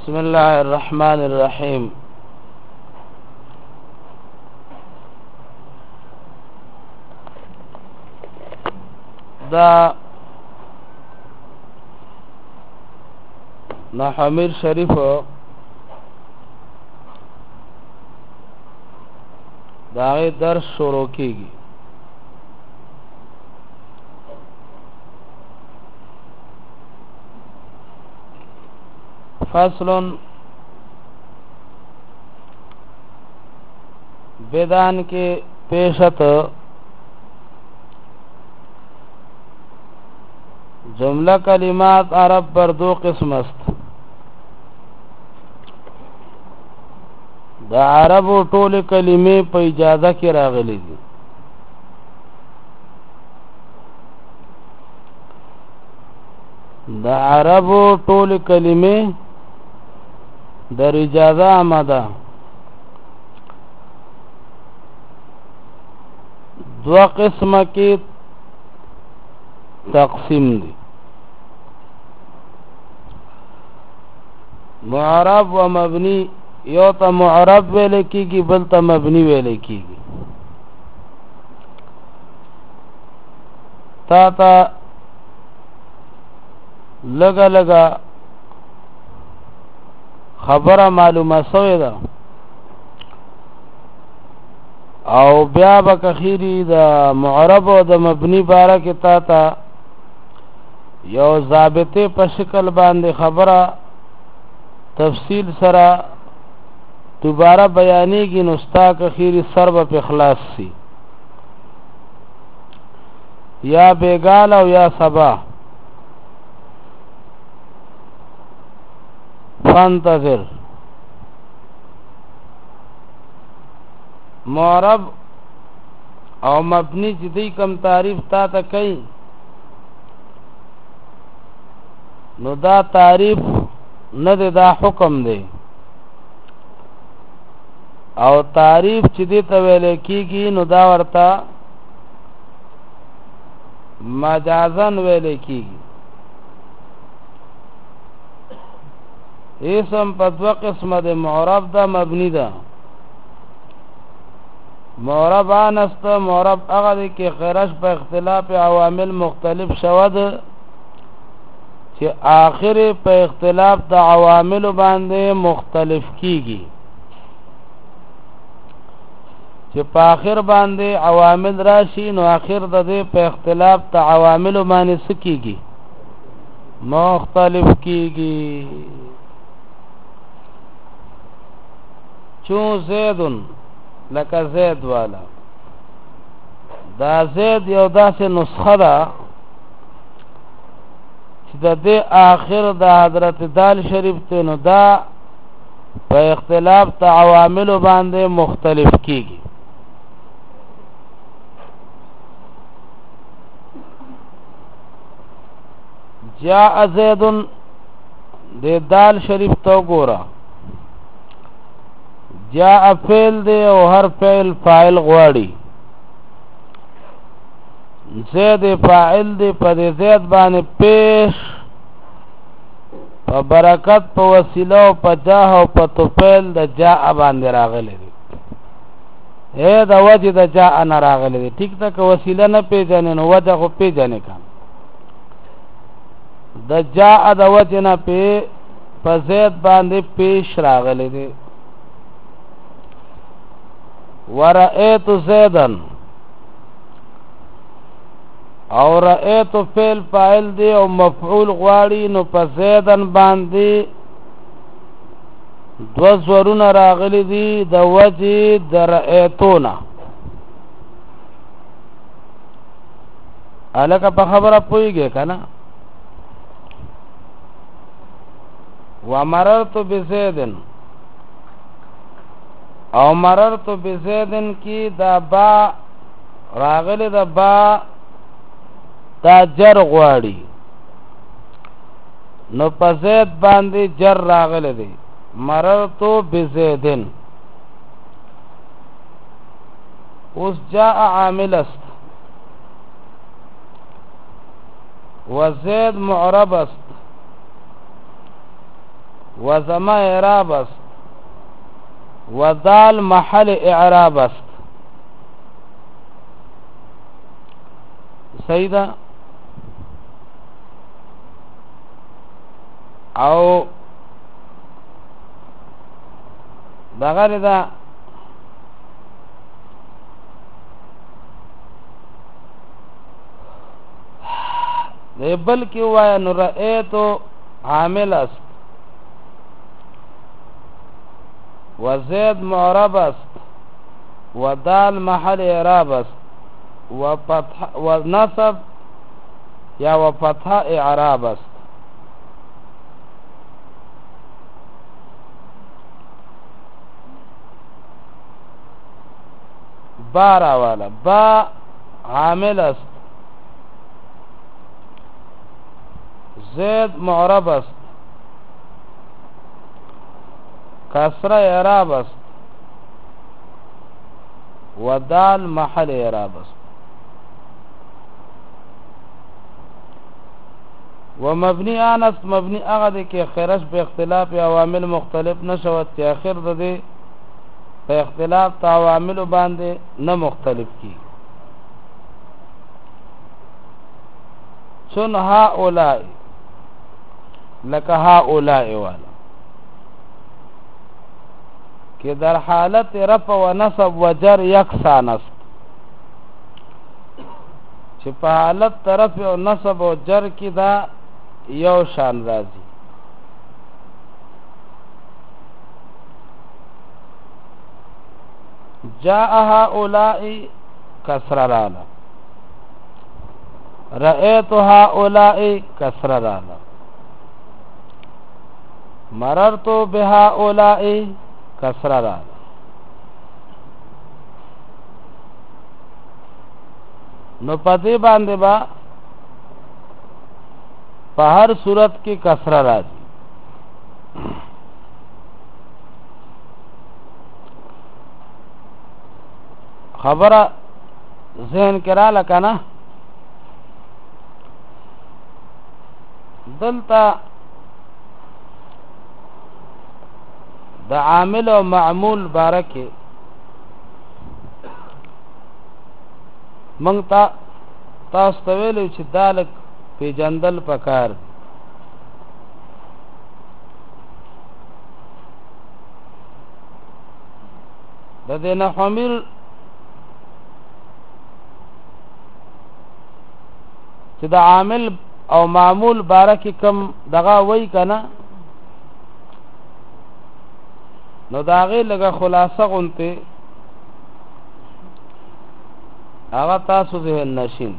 بسم الله الرحمن الرحيم. دا نحمیر شریف داغی درس شروع کیگی. فصل بیدان کے پیشت جملہ کلمات عرب پر دو قسم است. دا عرب و ټول کلمې په اجازه کې راغلي دي. دا عرب و ټول کلمې در اجازه آمده. دو قسمه کې تقسیم دي. معرب و مبنی، یو تا معرب ویلے کیگی بل تا مبنی ویلے کیگی. تا لگا لگا خبره معلومه سوی ده او بیا با کخیری دا معرب و دا مبنی باره که تا یو ضابطه په شکل باندې خبره تفصیل سره دوباره بیانیږي نو ستا کخیری سر به په خلاص سی، یا بیگال او یا سبا. فانتظر. معرب او مبنی چې دی کم تعریف تا ته کوي نو دا تعریف نه دی، دا حکم دی. او تعریف چې دی ته ویل کیږي نو دا ورته مجازن ویل کیږي. اسم په دوه قسمه دی، معرب دا مبنی دا. معرب آنست معرب هغه دی کې خیرش په اختلاف عوامل مختلف شود چې آخر په اختلاف د عوامل باندې مختلف کیږي، چې په آخر باندې عوامل راشي نو آخر د دې په اختلاف د عوامل باندې سکیږي، مختلف کیږي. چون زیدن لکه زید والا، دا زید یو داسې نسخه ده چې د دې آخر د حضرت دال شریف ته نو دا په اختلاف د عواملو باندې مختلف کیږي. جاء زیدن د دال شریف تو ګوره، جاء فعل دی او هر فعل فاعل غواړي. زید فاعل دی، په دې زید باندې پیش په برکت په وسیله او په جاه او په توفیل د جاء باندې راغلی دی. اے د وجه د جاء نه راغلی دی. ټیک ده که وسیله نه پیژنې نو وجه خو پیژنې که د جاء د وجه نه په زید باندې پیش راغلی دی. ورأیت زیدن او رأیت فعل فاعل دی او مفعول غواړي نو په زیدن باندې دو زورونه راغلي دي د وجه د رأیتونه. الکه په خبره پوهیږي که نه؟ ومررت بزیدن او مررت بزیدن کی دا با راغلی، دا با دا جر غواړي نو په زید باندې جر راغلی دی. مررت بزیدن. اوس جاء عامل است و زید معرب است وزما اعراب است ودال محل اعراب است صحیح ده او بغیر ده بلکې وای نو رأیتو عامل است وزید معرب است ودال محل اعراب است وفتح ونصب یا وفتح اعراب است با راوالا با عامل است زید معرب است کسره اعراب است و دال محل اعراب است و مبنی آن است مبنی هغه دی که خیرش به اختلاف عوامل مختلف نشود چې اخر د دې په اختلاف د عوامل باندې نه مختلف کی چون هؤلاء لکه هؤلاء والا که در حالت رفع و نصب و جر یکسان است چې په حالت رفع و نصب و جر کې دا یو شان راځي جاء هؤلاء کسر رالا رأيت هؤلاء کسر رالا مررت بهؤلاء کسر رالا نو پدې باندې با په هر صورت کې کسر راځي خبره ذهن کرا لکنا دلتا د عامل او معمول بارکه مونږ تاسو ته ویلو چې دالک پیجندل پکار د دې نه حمل چې د عامل او معمول بارکه کم دغه وای کنه نو داغه لګه خلاصه غونته هغه تاسو ذهن نشین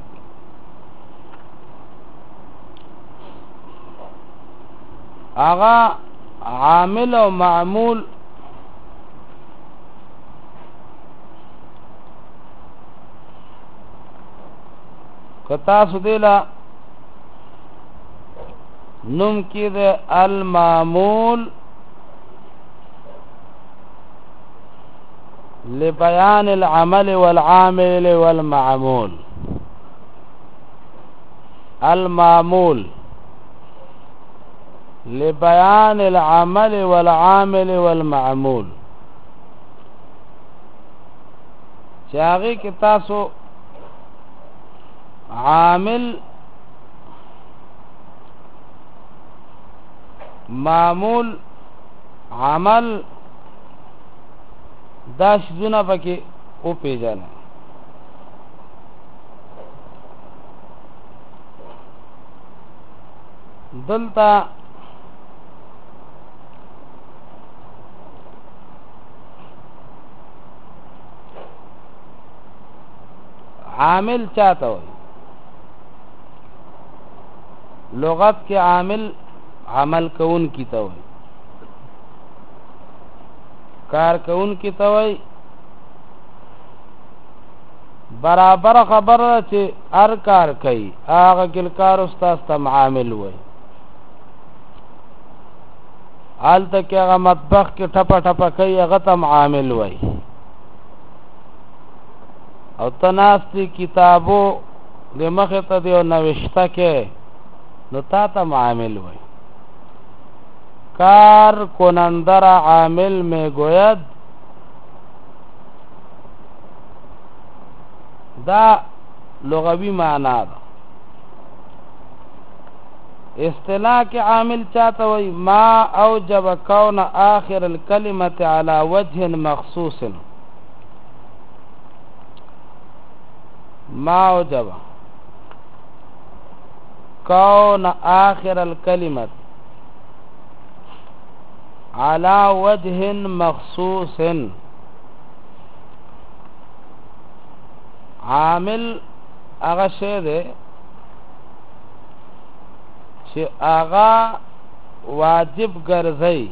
هغه عامل او معمول کتا سودیلا نوم کې د المعمول لبيان العمل والعامل والمعمول المعمول لبيان العمل والعامل والمعمول چاغي کې تاسو عامل معمول عمل دا شذونه پکې او پیژنه دلتا عامل چاته وي لغت کې عامل عمل کون کی ته وي کار کون کی ته وي برابر خبره چې هر کار کوي هغه ګل کار استاد ته عامل وي حالت کې هغه مطبخ کې ټپه ټپه کوي هغه ته عامل وي او تناستی کتابو د مخه ته دی او نوښته کې نو تا ته عامل وي کار کنندر عامل میں گوید دا لغوی معنی دا اصطلاح کے عامل چاہتا ہوئی ما اوجب کون آخر الکلمت على وجه مخصوص ما اوجب کون آخر الکلمت على وجه مخصوص عامل اغا شے دے چې اغا واجب ګرځي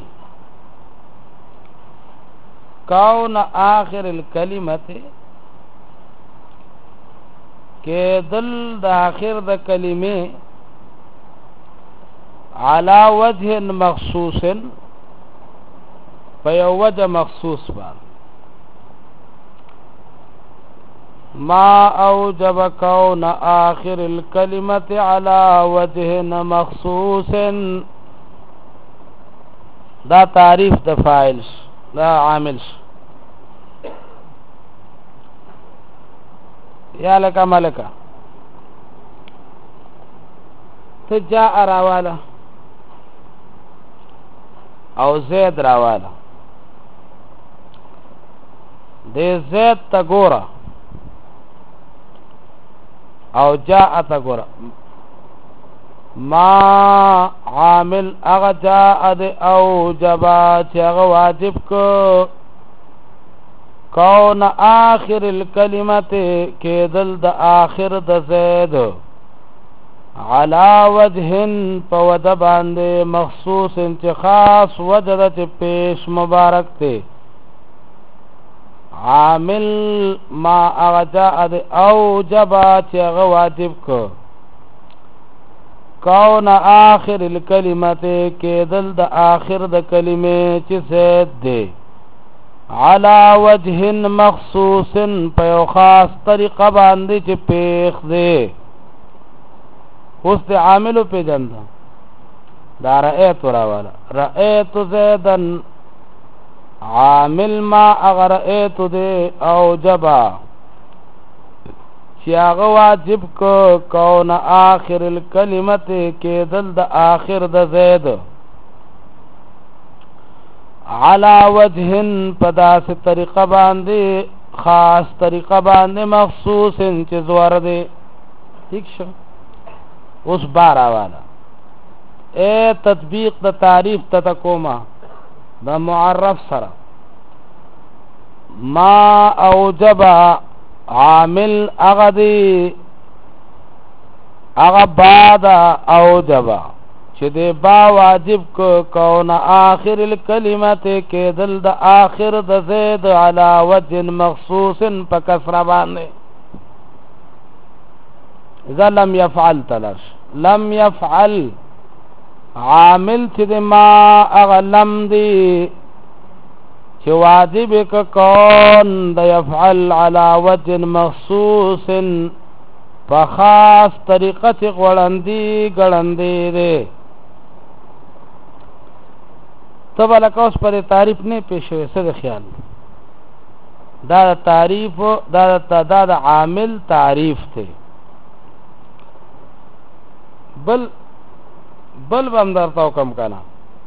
کون آخر الکلمت کې دل د آخر د کلمې علا وجه مخصوص په یو وجه مخصوص باندې ما اوجب کون آخر الکلمت على وجه مخصوص دا تعریف د فاعل دا عامل یا لکا ملکا تجاء راوالا او زید راوالا دے زید تا گورا او جاء تا گورا ما عامل اغا جاء دے او جبا چه اغا واجب کو کون آخر الکلمت کے دل دا آخر دا زید علا وجہن پا وجہ باندے مخصوص انچ خاص وجہ دا چه پیش مبارک تے عامل ما اغجاء دے او جبا چه اغا واجب کو کون آخر الکلمت کے دل دا آخر دا کلمے چه زید دے علا وجہ مخصوص پیو خاص طریقہ باندے چه پیخ دے اس دے عاملو پی جندا دا رأیتو راوالا رأیتو زیدن عامل ما اگر رأیتو دے او جبا چیاغ واجب کو کون آخر الکلمت کے دل دا آخر دا زید علا وجہن پدا سے طریقہ باندے خاص طریقہ باندے مخصوص انچ زور دے ٹھیک شو اس بارا والا اے تطبیق دا تعریف تا تکوما دا معرف سرا ما اوجبا عامل اغدی اغبادا اوجبا چه دے با واجب کو کون آخر الکلمت کے دل دا آخر دا زید علا وجہ مخصوص پا کسر باندے اذا لم يفعل تلش لم يفعل عامل چه دے ما اغلم دی چه واجب کا کون دا يفعل على وجه مخصوص فخاص طریقہ چه گڑندی دے تب لکه اوس پر تعریف نه پیښوي څه د خیال دا تعریف دا د عامل تعریف ته بل بم درته حکم کنا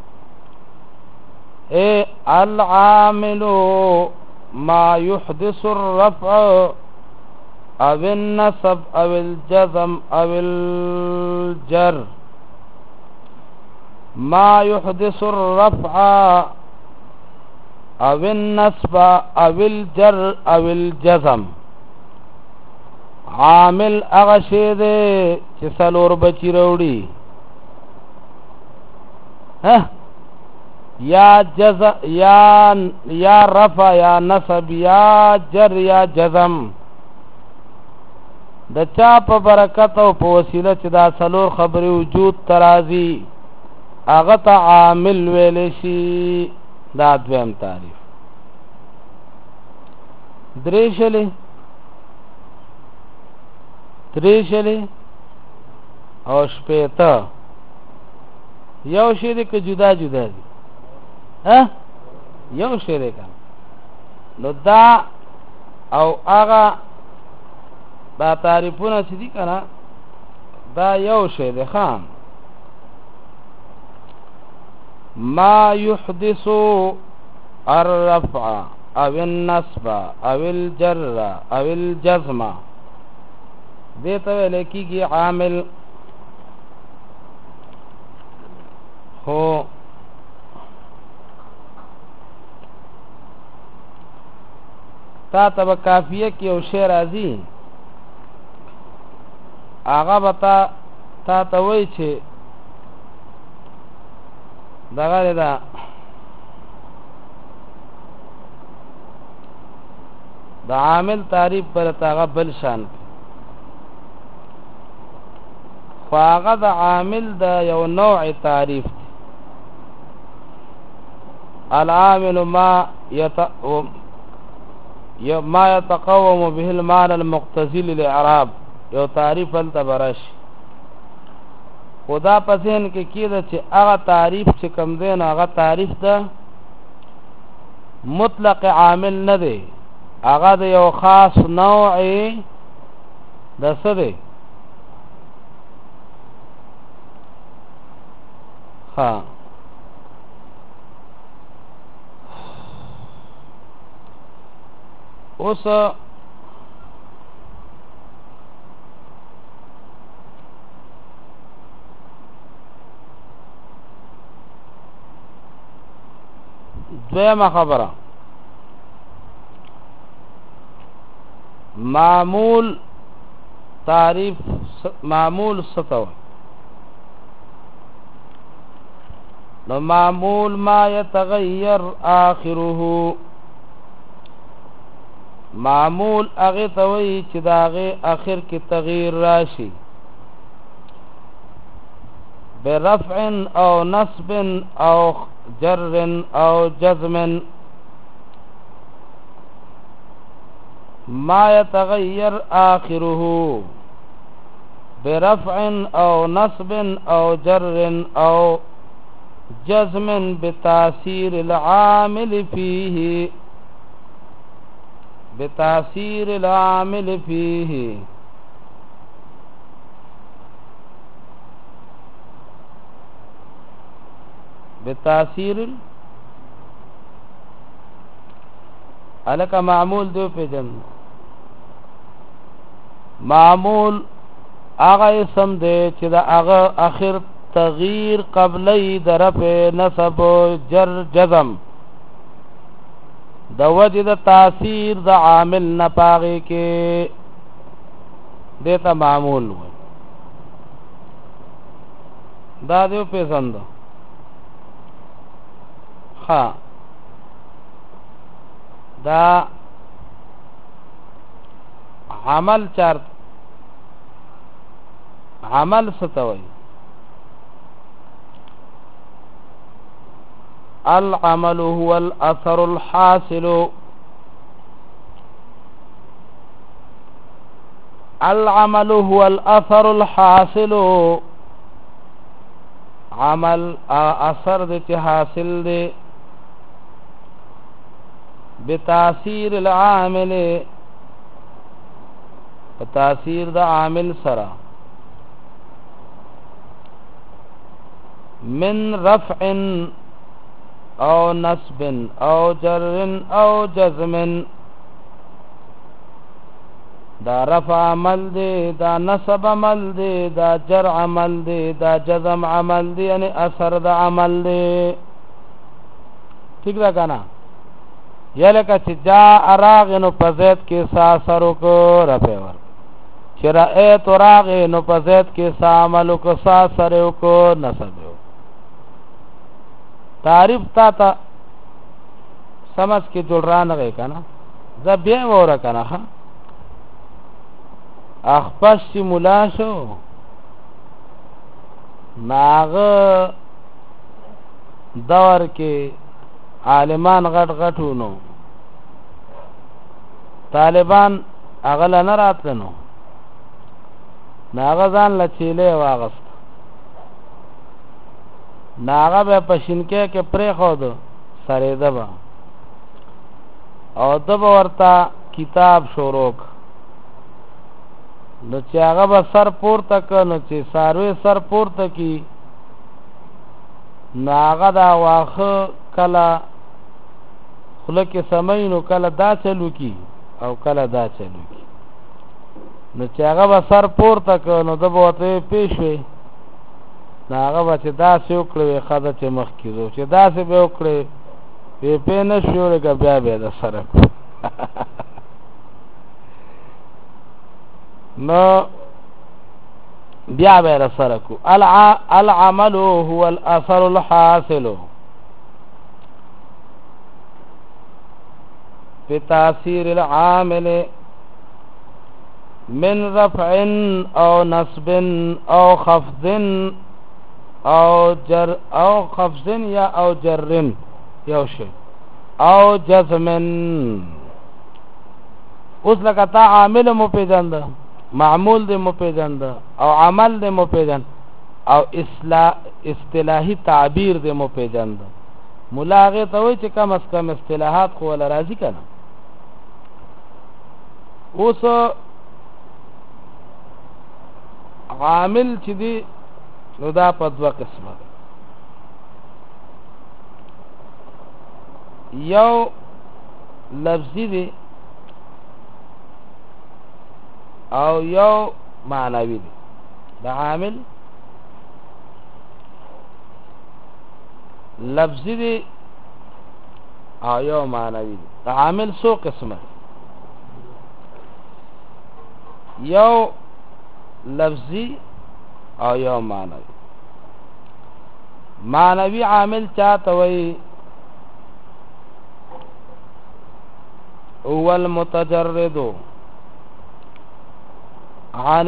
اے العامل ما يحدث الرفع او النصب او الجزم او الجر ما يحدث الرفع او النصب او الجر او الجزم عامل اغشی دے چه سلور بچی روڑی یا رفع یا نصب یا جر یا جزم د چا په برکت او په وسیله چې دا سلور خبرې وجود ترازی اغه ته عامل ویل شي دا دویم تعریف دریشلی او شپیتا یو شی دی که جدا جدا دی یو شی دی که نو دا او هغه دا تعریفونه چې دي که نه دا یو شی دی خام ما يحدث الرفع او النصب او الجر او الجزم دیتا ویلے کی عامل ہو تا تب کافیه کی او شعر ازی آغا بتا تا توی چه دغه دا د عامل تعریف پر تاغه بل شان فاغه د عامل د یو نوع تعریف العامل ما يتقوم به المعنى المقتضي للاعراب یو تعریف التبرش خدا پسین کې کېده چې هغه تعریف چې کم دی نو هغه تعریف ده مطلق عامل نه دی هغه د یو خاص نوع د څه دی ها اوس دویمه خبره معمول تعریف معمول ستو نو معمول ما يتغير آخره معمول هغه توي چې داغه اخر کې تغییر راشي برفع او نصب او جر او جزم ما يتغير آخره برفع او نصب او جر او جزم بتاثير العامل فيه بتاثير العامل فيه بتاثير الک معمول دو پیجن معمول هغه اسم دی چې دا هغه اخر تغییر قبلی درف نصب جر جزم د وجه د تاثیر د عامل نه پاغي کې دیتا معمول وي دا دیو پیژند ها دا عمل چار عمل ستوي العمل هو الاثر الحاصل العمل هو الاثر الحاصل عمل اثر دې حاصل دې بتاثیر العامل تاثیر د عامل سره من رفع او نصب او جر او جزم دا رفع عمل دی دا نصب عمل دی دا جر عمل دی دا جزم عمل دی یعنی اثر د عمل دی ٹھیک ده کنه یا لکه چې جاء راغ نو په زید کې سا سرو کو رفع ور چې رأیت راغ نو په زید کې سا عمل کو سا سرو کو نصب تعریف تا سمجھ کې جوړران غي کنه زبې وره کنه ها اخپش چې مولا شو ناغه دور کې عالمان غټ غټونو طالبان اغل نه راتلنو ناغه ځان لچیلې واغست ناغه به پښینکه کې پرې خو دو سره دبا او دبا ورته کتاب شروع نو چې هغه به سر پورته ک نو چې ساروی سر پورته کی ناغه دا واخه کله خله کې سمینو کله دا چلو کی او کله دا چلو کی نو چې هغه به سر پورته ک نو د بوته پیښوي هغه به چې دا څه وکړي خاطر چې مخ کیږي چې دا څه به وکړي په نه شوړه بیا به د سره نو بیا به سره کو العمل هو الاثر الحاصل بتاثير العامل من رفع او نصب او خفض او جر او خفض یا او جر یو شی او جزم اوس لکه تا عامل مو پیژند معمول دې مو پیژند او عمل دې مو پیژند او اصطلاحي تعبیر دې مو پیژند ملاغه ته وای چې کم از کم اصطلاحات خو ولا راضی کنه اوس عامل چې دی نو دا په دوه قسمه یو لفظي دی او یو معنوي دی دا عامل لفظي دی او یو معنوي دی دا عامل سو قسمه یو لفظي او یو معنوي عامل چاته وي هو المتجرد عن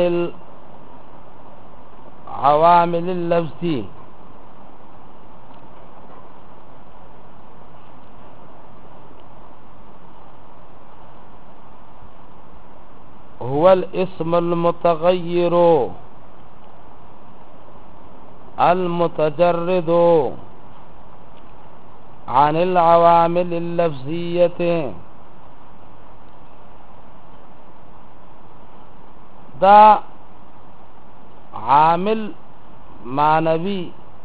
العوامل اللفظي هو الاسم المتغير المتجرد عن العوامل اللفظية دا عامل معنوي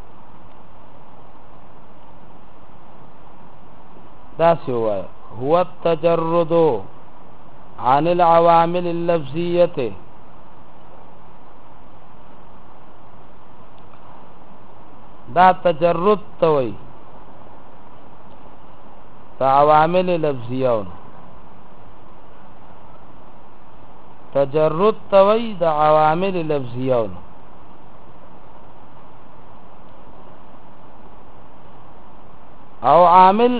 دا سوى هو التجرد عن العوامل اللفظية دا تجرد توي دا عوامل لفظيون تجرد توي دا عوامل لفظيون او عامل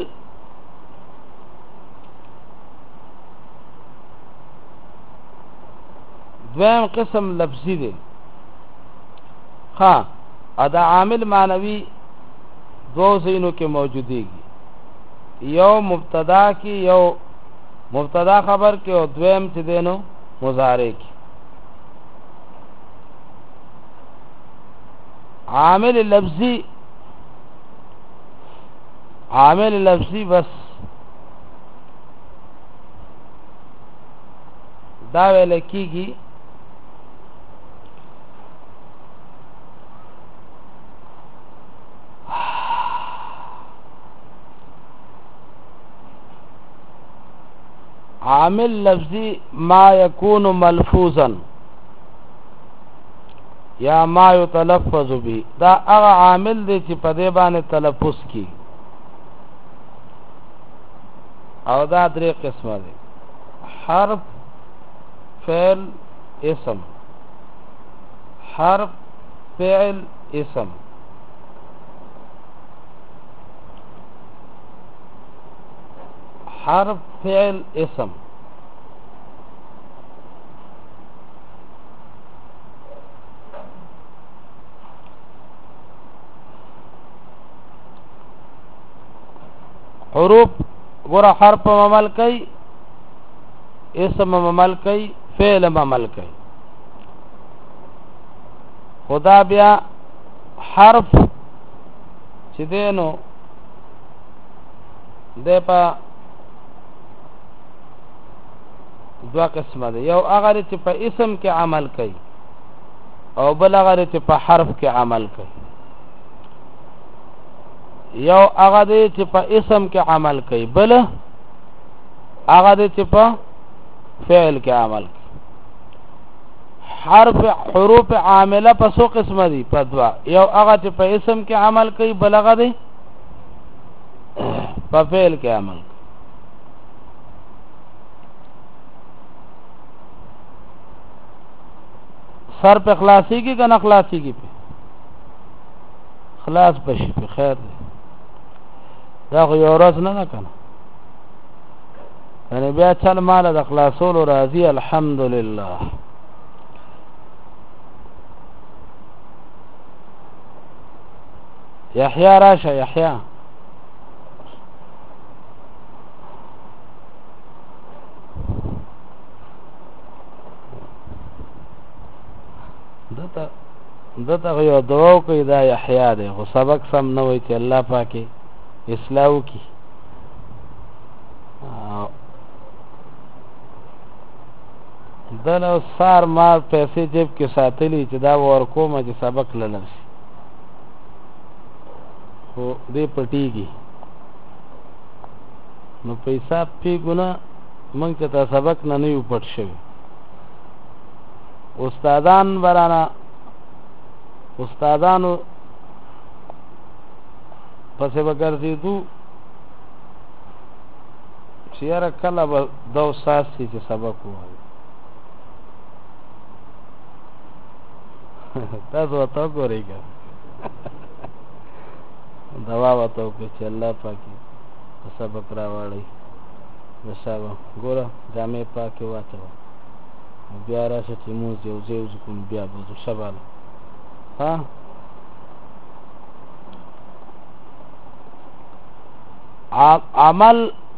دویم قسم لفظی دی ها ادا عامل معنوی دو زینو کې موجودیږي یو مبتدا کی یو مبتدا خبر کې او دویم چې دینو مضارع کی عامل لفظی بس دا ویل کیږي عامل لفظی ما یکون ملفوظا یا ما یتلفظ به دا هغه عامل دی چې په دې باندې تلفظ کی او دا درې قسمه دي حرف فعل اسم حرف فعل اسم حرف فعل اسم حروف ګوره حرف عمل کوي اسم عمل کوي فعل عمل کوي خدا بیا حرف چې دینو د په دوا قسمه ده یو هغه چې په اسم کې عمل کوي او بل هغه چې په حرف کې عمل کوي یو هغه چې په اسم کې عمل کوي بل هغه چې په فعل کې عمل کوي حروف عامله په څو قسمه دي په دوا یو هغه چې په اسم کې عمل کوي بل هغه په فعل کې عمل کوي سر په خلاصي کې کنه خلاصي کې په خلاص بشي په خیر دی دا خو یو ورځ نه کنه یعنی بیا چل مال د خلاصولو راضي الحمدلله یحیی راشه یحیی دته یو دعا کوي دا یحیی دی خو سبق سم نه وای چې الله پاکي اصلاح وکي دنه سار ما پیسې جیب کې ساتلی چې دا ورکوم چې سبق لنرسي خو دې پټیږي نو پیسې پیګونه مونږ ته سبق نه یو پټ شوی استادانو پسې وګرځېدو چې یاره کله به دو ساسي چې سبق ووایي تاسو ورته وګورئ که دوا ورته وکړئ چې الله پاکي سبق راواړئ نصابه ګوره جامې پاکې واچوه بیا راشه چې مونځ یو ځای وځو بیا به ځو سباله ها عمل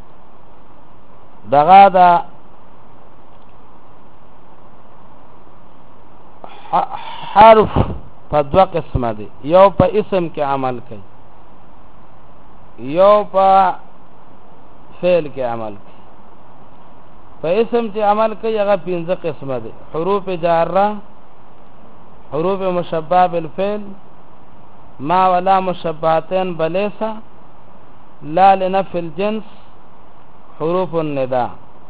دغه دا حرف په دوه قسمه دي یو په اسم کې عمل کوي یو په فعل کې عمل کوي په اسم چې عمل کوي هغه پنځه قسمه دي حروف جاره حروف مشبعه بالفعل ما ولا مشبعتين بليس لا لنفي الجنس حروف النداء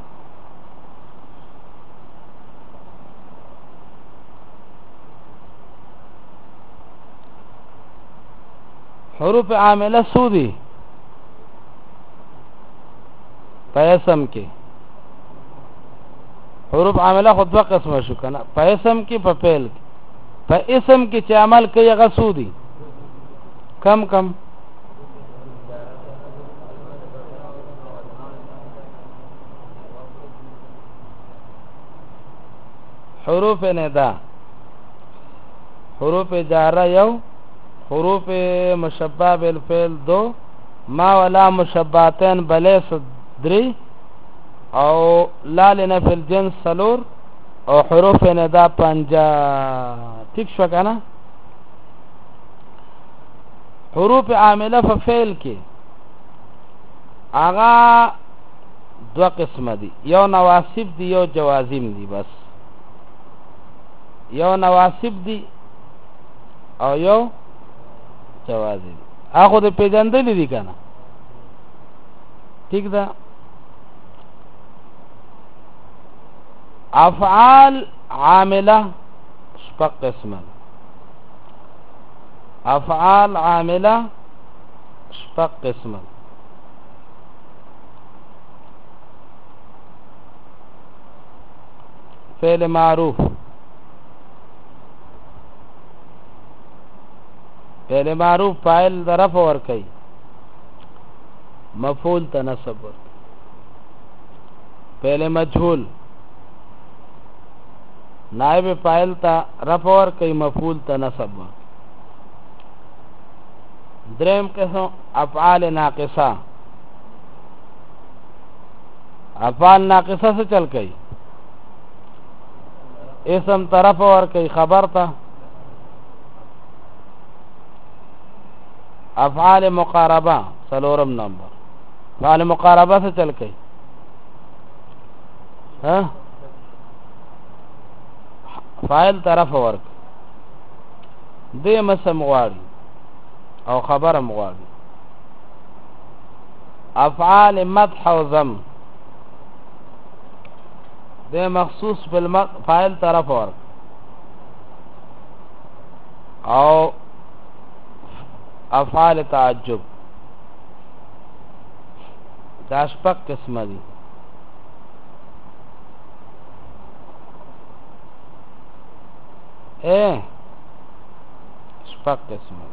حروف عامله سودی په اسم کې حروف عامله خو دوه قسمه شو کنه په اسم کې په فعل کې په اسم کې چې عمل کوي هغه سودی کم حروف ندا حروف جاره یو حروف مشبعه بالفعل دو ما ولا مشبعتين بليس دري او لا لنفي الجنس سلور او حروف ندا پنجا ٹھیک شو کنه حروف عامله په فعل کې آغا دو قسم دي یو نواسب دي یو جوازم دي بس یو نواسب دي او یو جوازم هغه د پیژندل دي کنه ٹھیک ده افعال عامله شپږ قسمه افعال عامله شپږ قسمه فعل معروف فعل معروف فاعل ظرف ور کوي مفعول تنصب ور فعل مجهول نائب فاعل تا رفع ور کوي مفعول تنصب ور دریم قسم افعال ناقصه افعال ناقصه سے چل گئی اسم طرف اور کئی خبر تا افعال مقاربه سلورم نمبر افعال مقاربه څه چل کوي ها فاعل طرف ورک دې مسم غواړي او خبره مغواړي افعال مدح او ذم دې مخصوص بالفاعل طرف ورک او افعال تعجب دا شپږ قسمه دي شپږ قسمه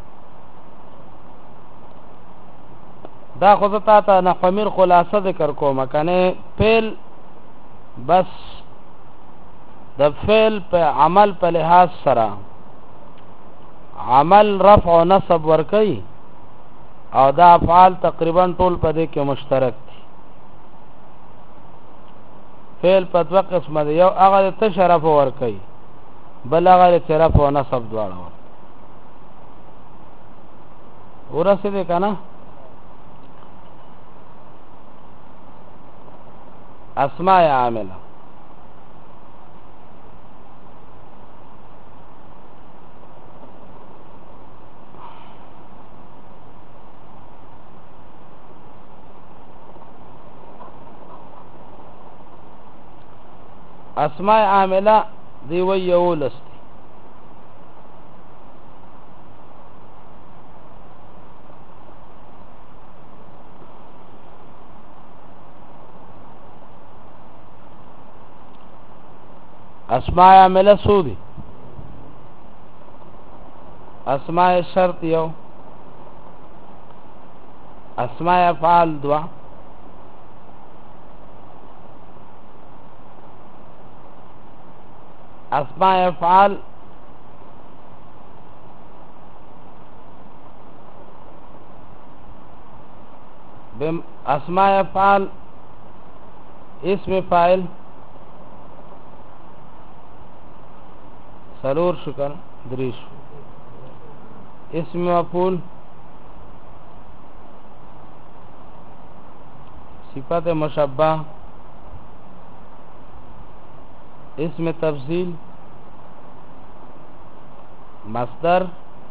دا خو زه تا نه خمیر خلاصه ذکر کوم کنه فعل بس د فعل په عمل په لحاظ سره عمل رفع او نصب ور کوي او دا افعال تقریبا ټول په دې کې مشترک دي فعل په دوه قسمه دي یو هغه تشرف ور کوي بل هغه رفع او نصب دواړه ورسې دې کنه اسماء عامله اسماء عامله دی وی یولس اسماء عامله سودی اسماء شرط یو اسماء افعال دوا اسماء افعال اسماء افعال اسم فاعل سلور شکر دریش اسم مفعول صفت مشبہ اسم تفضیل مصدر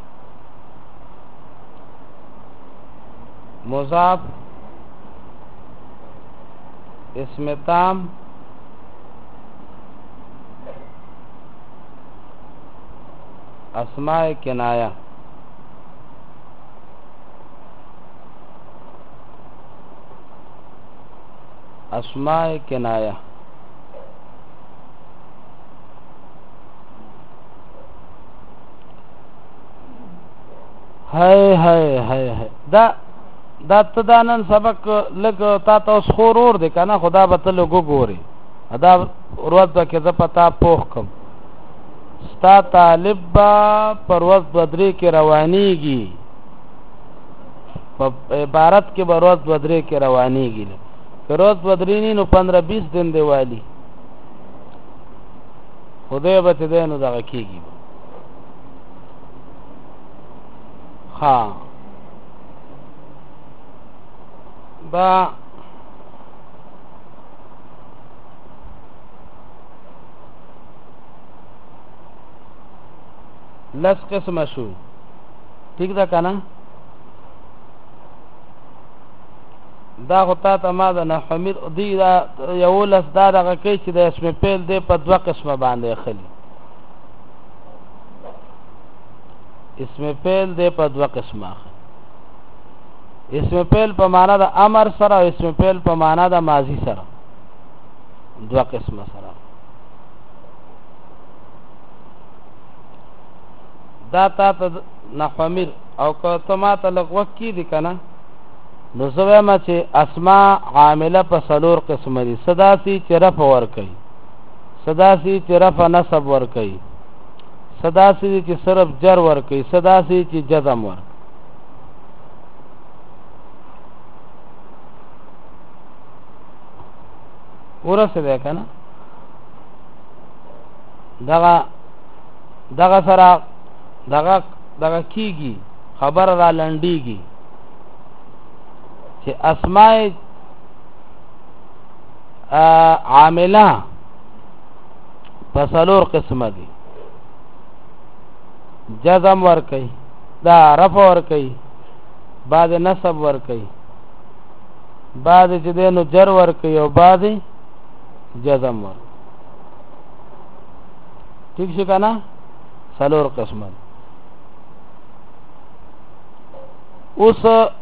مضاف اسم تام اسماء کنایہ اسماء کنایہ ہے دا تدانن سبق لګ تا تاسو خورور دي کنه خدا به ته لګو ګوري ادا ورځ به کې ز پتا پوخ کم ستا طالب با پرواز بدري کې روانيږي په عبارت کې پرواز بدري کې روانيږي پرواز بدري نو 15-20 دن دی والی خدای به ته نو دغه کیږي ها با لس قسم شو ٹھیک ده کنه دا غطا ته ما ده نه حمید دی دا یو لس دا دغه کوي چې د اسم پیل دی په دوه قسمه باندې خلی اسم پیل دی په دوه قسمه اسم پیل په معنا د امر سره او اسم پیل په معنا د ماضی سره دوه قسمه سره دا تا ته نحمیر او که ما ته لغوه کی دي کنه نو زوی ما چې اسماء عامله په سلور قسمه دي صداسی چې رفع ور کوي صداسی چې رفع نصب ور کوي صداسی چې صرف جر ور کوي صداسی چې جزم ور ورسه ده کنه دغه سره دغه کیږي خبر را لنډیږي چې اسماء عامله فسلور قسمه دي جزم ور کوي دا رفع ور کوي بعد نصب ور کوي بعد چې دینو جر ور کوي او بعد جزم ور ٹھیک شو کنه سلور قسمه उस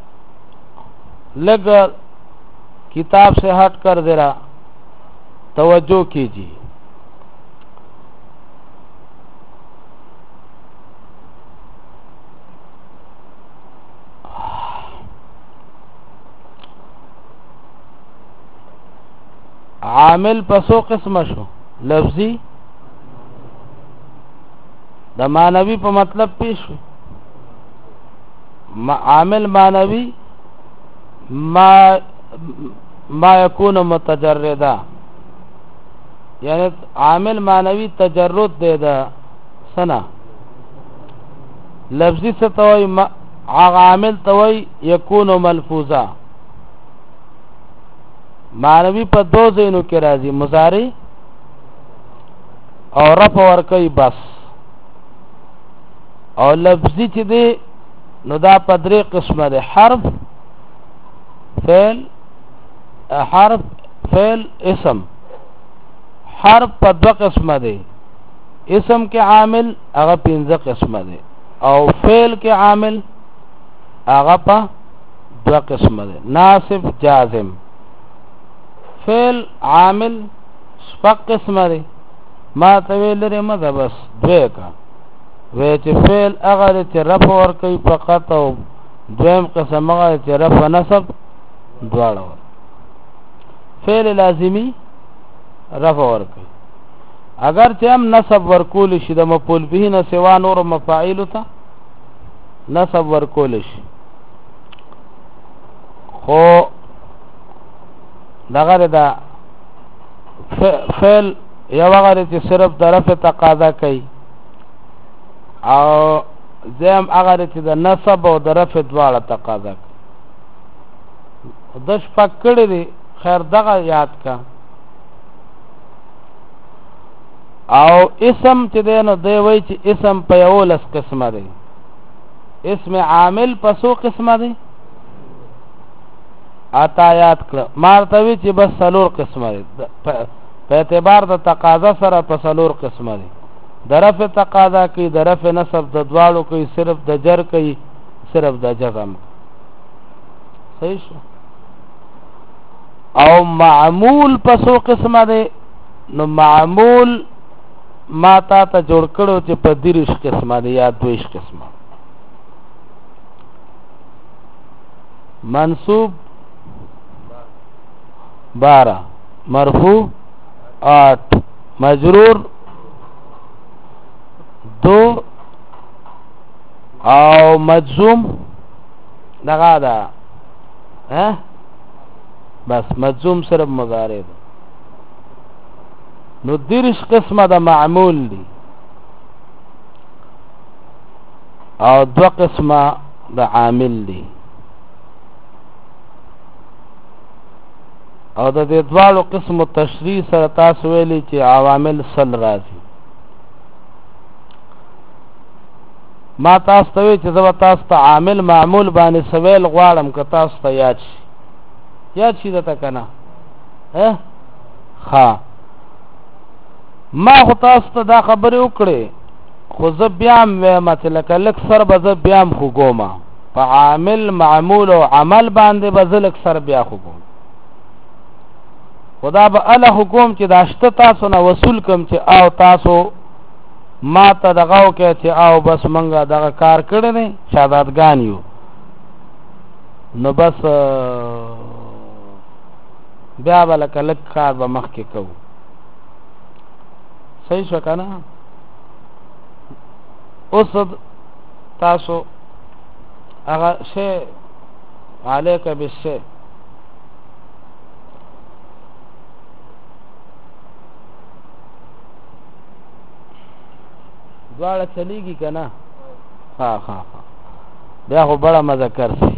लग किताब से हट कर जरा तवज्जो कीजिए عامل پسو قسم شو لفظی د مانوی په مطلب پیش عامل مانوی ما يكون متجردا یعنی عامل مانوی تجرد دے دا سنا لفظی ستوي عامل توي يكون ملفوظا مانوی په دو زینو کې راځي مضارع او رفع ور کوي بس او لفظی چې دی نو دا په درې قسمه ده حرف فعل اسم حرف په دوه قسمه ده اسم کې عامل هغه پنځه قسمه ده او فعل کې عامل هغه په دوه قسمه ده ناصب جازم فعل عامل شپږ قسمه ده ما طویل لري مده بس دوه کا وی چې فعل هغه چې رفع ور کوي فقط او دویم قسم هغه چې رفع نصب دواړه فعل لازمی رفع ور کوي اگر چې هم نصب ورکول شي د مفعول به نه سوا نور مفاعیل ته نصب ورکول شي خو دغه دا فعل یو هغه چې صرف د رفع تقاضا کوي او زم هغه چې د نصب او د رفع دواړه تقاضا کوي د شپږ کړي دي خیر دغه یاد کا او اسم چې دی نو دی وای چې اسم په یو لس قسمه دی اسم عامل په څو قسمه دی آتا یاد کړه مارتوي چې بس سلور قسمه دی په اعتبار د تقاضا سره په سلور قسمه دی د رفع تقاضا کوي د رفع نصب د دواړو کوي صرف د جر کوي صرف د جزم صحیح شو او معمول پسو قسمه ده نو معمول ما تا ته جوړ کړو چې په دیرش قسمه ده یا دویش قسمه منصوب 12 مرفوع 8 مجرور 2 او مجزوم دغه ده بس مجزوم صرف مضارع ده نو دیرش قسمه ده معمول دي او دو قسمه ده عامل دي او د دې دوالو قسم تشریح سره تاسو ویلي چې عوامل سل راځي ما تاسو ته وی چې زه تاسو ته عامل معمول باندې سویل غواړم که تاسو ته یاد شي دته کنه ها ما خو تاسو ته دا خبرې وکړې خو زه بیا وایم چې لکه لږ سر به زه بیا هم خوږوم په عامل معمول او عمل باندې به زه لږ سر بیا خوږوم خدا به اله حکم چې دا شته تاسو نه وصول کم چې او تاسو ما ته دغه وکړه چې او بس منګه دغه کار کړی دی شهادتګان یو نو بس بیا به لکه لږ کار به مخکې کوو صحیح شو که نه اوس تاسو هغه شی علیک بالشی دواړه چلیږي که نه ها بیا خو بڑا مذکر سی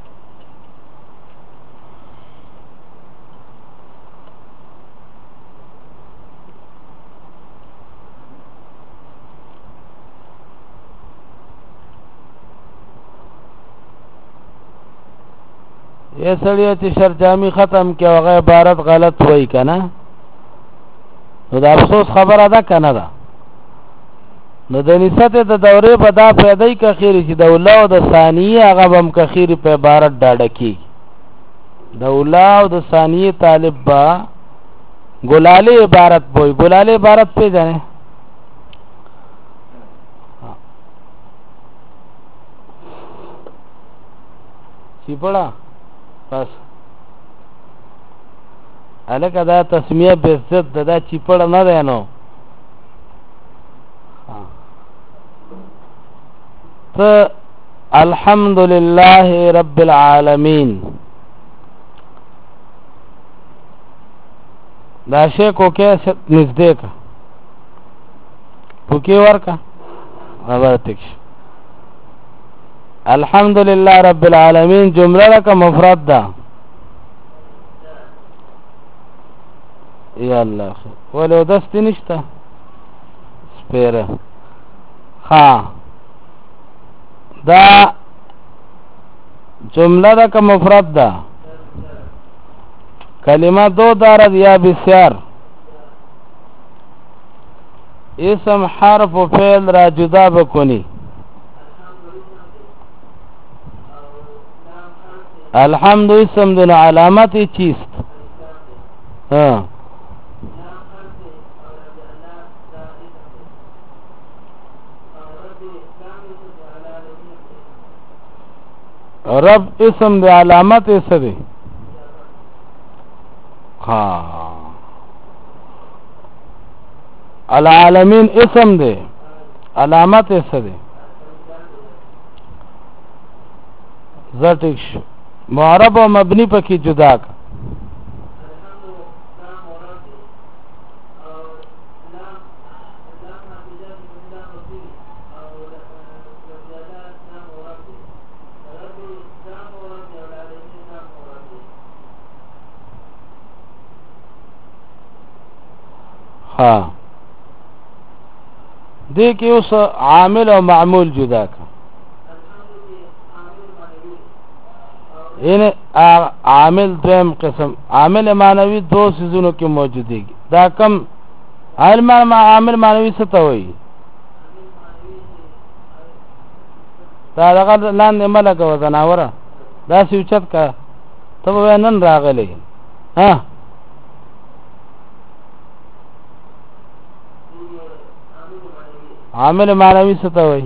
یہ سړی چې شرجامی ختم کې هغه عبارت غلط وای کنه نو دا افسوس خبره ده کنه ده نو د نسبت د دورې په دا پیدای که خیری چې د اولا او د ثانیه هغه بم که خیری په عبارت ډاډه کی د اولا او د ثانیه طالب با ګلاله عبارت وای ګلاله عبارت په ځنه سی پڑا بس الکه دا تسمیه بزد دا چیپړه نه ده نو ته الحمدلله رب العالمین دا شی کو کې نږدې کا پوکي ورکا خبر تک الحمدلله رب العالمین جمله کا مفرد ده یا الله ولو دست نشته سپیره ها دا جمله ده که مفرد ده کلمه دو دارد یا بسیار اسم حرف و فعل را جدا بکنی الحمد اسم دون علامتی چیست ها رب اسم دے علامت ایسا دے ہاں العالمین اسم دے علامت ایسا دے زٹک معرب و مبنی پکی جدا کا ہاں دیکھیں اس عامل و معمول جدا کا یعنی عامل دویم قسم عامل معنوی دو سیزونوں کی موجودگی دا کم عامل معنوی ستا ہوئی تا دغه لاندې ملک و زناوره دا سوچت کا تب نن راغلی ها عامل معنوی ستا ہوئی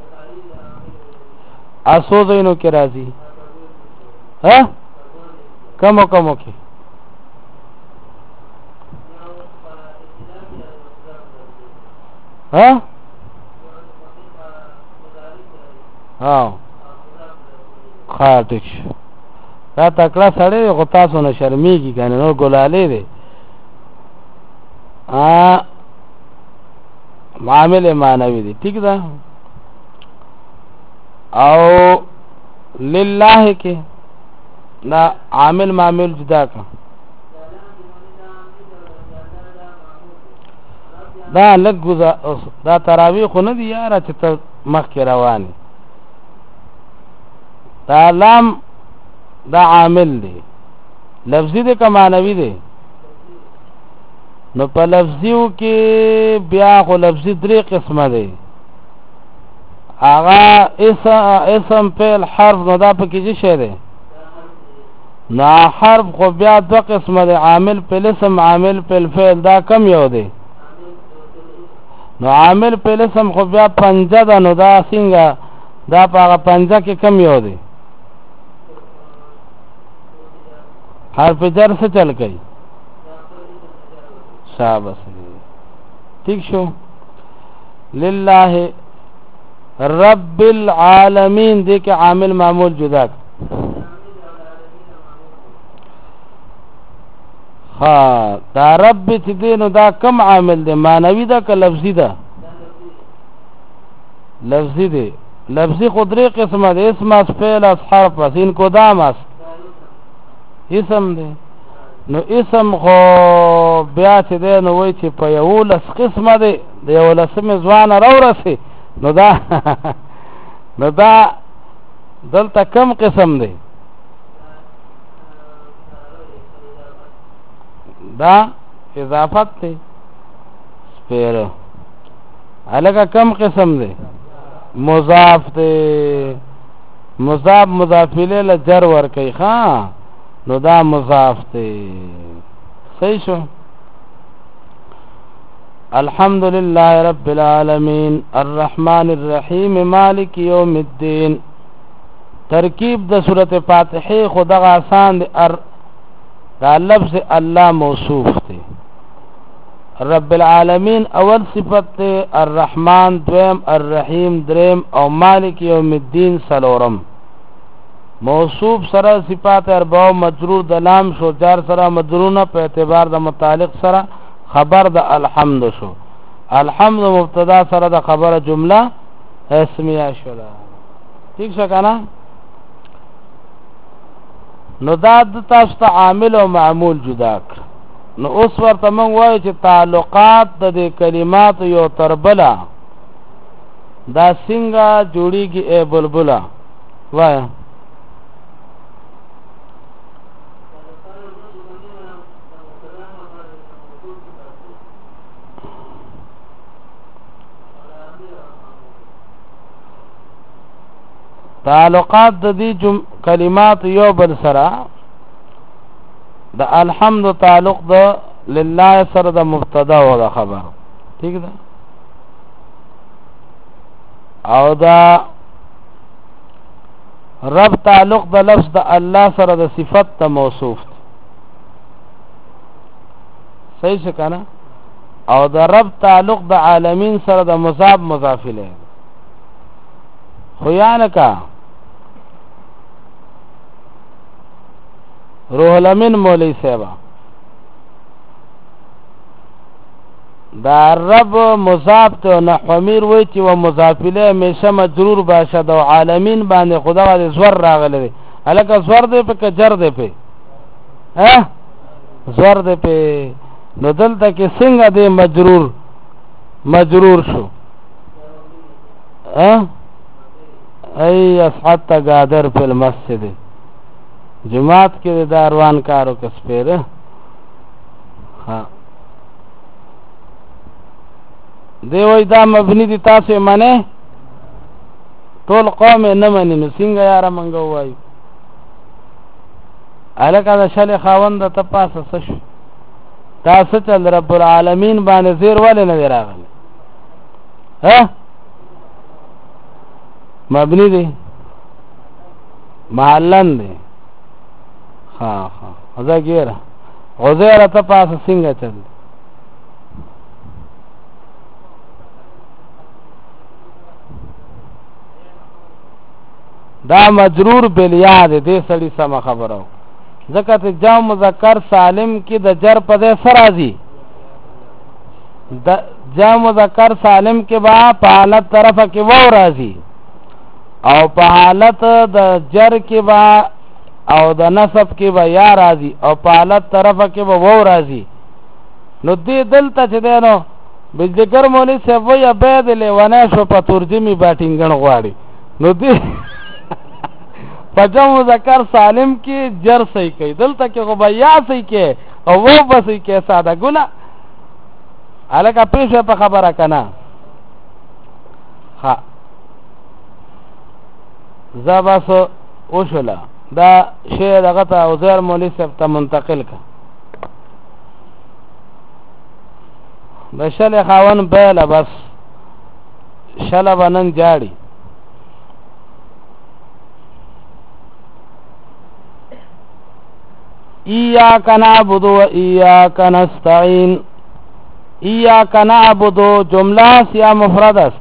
اسو دینو کی راضی ها کمو کمو کی ها ها خاطش دا تکړه سړی غو تاسو نه شرمېږي کنه نو ګلالې دی معامل معنوی دی ٹھیک ده او لله کې دا عامل معامل جدا کا دا لږ دا تراویح خو نه دی یاره چې ته مخکې روانې دا لام دا عامل دی لفظی دی که معنوی دی نو په لفظیو کې بیا خو لفظی درې قسمه دی هغه اسم فعل حرف نو دا پکې څه شی دی نا حرف خو بیا دو قسمه دی عامل په اسم عامل په فعل دا کم یو دی نو عامل په اسم خو بیا پنځه ده نو دا څنګه دا په هغه پنځه کې کم یو دی حرف جر سے چل گئی شاباش ٹھیک شو للہ رب العالمین دے کے عامل معمول جدا ہاں دا رب چې دی نو دا کم عامل دی معنوی دا که لفظی دا لفظی دی لفظی قدری قسمه ده اسم از فعل از حرف است این کدام است اسم ده نو اسم خو بیا چې ده نو وی چې په یو لس قسمه ده د یو لسم ځوان راورسي نو دا نو دا دلته کم قسم ده دا اضافت ده سپیره الګه کم قسم ده مضاف ده مضاف مضافله لجر ور کوي ها نو دا مضاف ده صحیح شو الحمدلله رب العالمین الرحمن الرحیم مالک یوم الدین ترکیب د سورته فاتحه خدغه آسان ده دا لفظ الله موصوف ده رب العالمین اول صفت ده الرحمن دویم الرحیم دریم او مالک یوم الدین سلورم موصوف سره صفات اربع مجرور د لام شو جار سره مجرونه په اعتبار د متعلق سره خبر د الحمد شو الحمد مبتدا سره د خبر جمله اسمیه شولا ٹھیک شو کنه نو دا د تاسو ته عامل او معمول جدا کړ نو اوس ورته موږ وایو چې تعلقات د کلمات یو تربلا دا څنګه جوړیږي ای بلبلا وای تعلقات د دې کلمات یو بل سره د الحمد تعلق د لله سره د مبتدا او د خبر ٹھیک ده او دا رب تعلق د لفظ د الله سره د صفت ته موصوف صحیح څه کنه او د رب تعلق د عالمین سره د مضاف مضاف الیه خو یعنی کا روح الامین مولی صاحبہ دا رب مضاف ته نحو امیر وی چې و مضافله همیشه مجرور باشه د عالمین باندې خدا غو زور راغلی دی الکه زور دی په کجر دی په ها زور دی په نو دلته کې څنګه دی مجرور شو ها ای اصحاب تغادر په المسجد جماعت کې داروان کارو کس پیره ها دی وای دا مبنی دي تاسو منه ټول قوم نه مني نو څنګه یاره مونږ وایو الکه دا شل خاوند ته پاسه شو تاسو چل رب العالمین باندې زیر ولې نه راغلی ها مبنی دي محلن دي ها دا ګیره غزیره ته پاسه څنګه چل دا مجرور بالیاد دې سړی سم خبرو ذکر جمع مذکر سالم کې د جر په دې سرازي د جمع مذکر سالم کې با په حالت طرفه کې و راځي او په حالت د جر کې با او د نصب کې با یا راځي او په حالت طرفه کې با و راځي نو دې دلته چې ده نو بجګر مولوی صاحب وي ابد له ونه شو په ترجمه باټینګن غواړي نو دې پجم مذکر سالم کی جر صحیح کوي دلته کې غو بیا صحیح کې او و بس کې ساده ګلا الکه پیښه په خبره کنا ها زباس اوشلا دا شی دغه ته عزیر مولوی صاحب ته منتقل کا بشل خاون بیل بس شل بنن جاړي ایاک نعبد و ایاک نستعین ایاک نعبد جمله یا مفرد است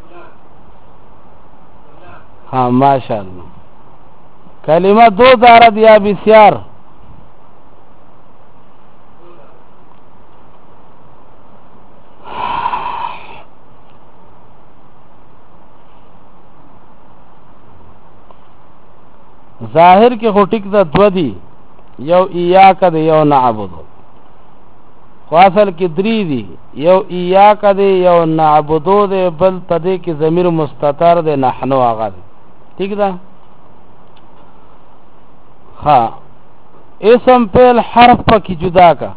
ها ماشاءالله کلمه دو دارد یا بسیار ظاهر کې خو ټیک د دو دی یو ایاک دی یو نعبدو خو اصل کې درې دي یو ایاک دی یو نعبدو دی بل تدې کې ضمیر مستتر دی نحنو هغه دی ٹھیک ده ها اسم فعل حرف پکې جدا کا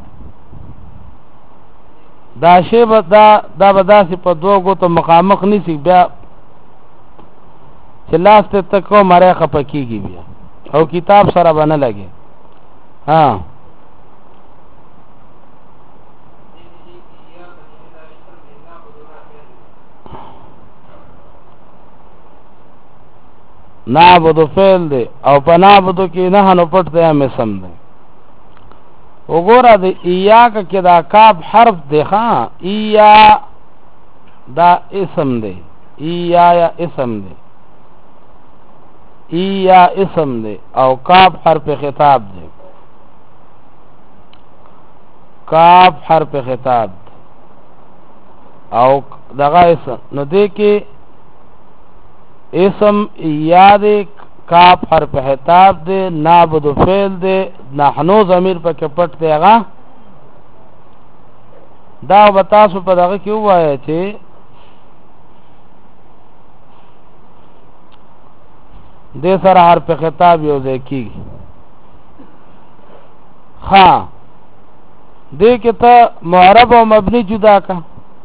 دا شی به دا بداسې په دوه ګوتو مخامخ نیسی بیا چې لاس ته تکو مړی خپه کېږي بیا او کتاب سره به نه لګي ها نعبدو فعل دی او په نعبدو کې نه نو پټ دی هم اسم دی وګوره د ایاک کې دا کاف حرف دی ها ایا دا اسم دی ایا یا اسم دی ایا اسم دی او کاف حرف خطاب دی کاف حرف خطاب دی او دغه اسم نو دی کې اسم یاد کاف حرف خطاب دے نعبد فعل دے نحنو ضمیر په کې پټ دی هغه دا وتاسو په دغه کې وایي چې دې سره حرف خطاب یو ځای کیږي ها دې کې ته معرب او مبني جدا کا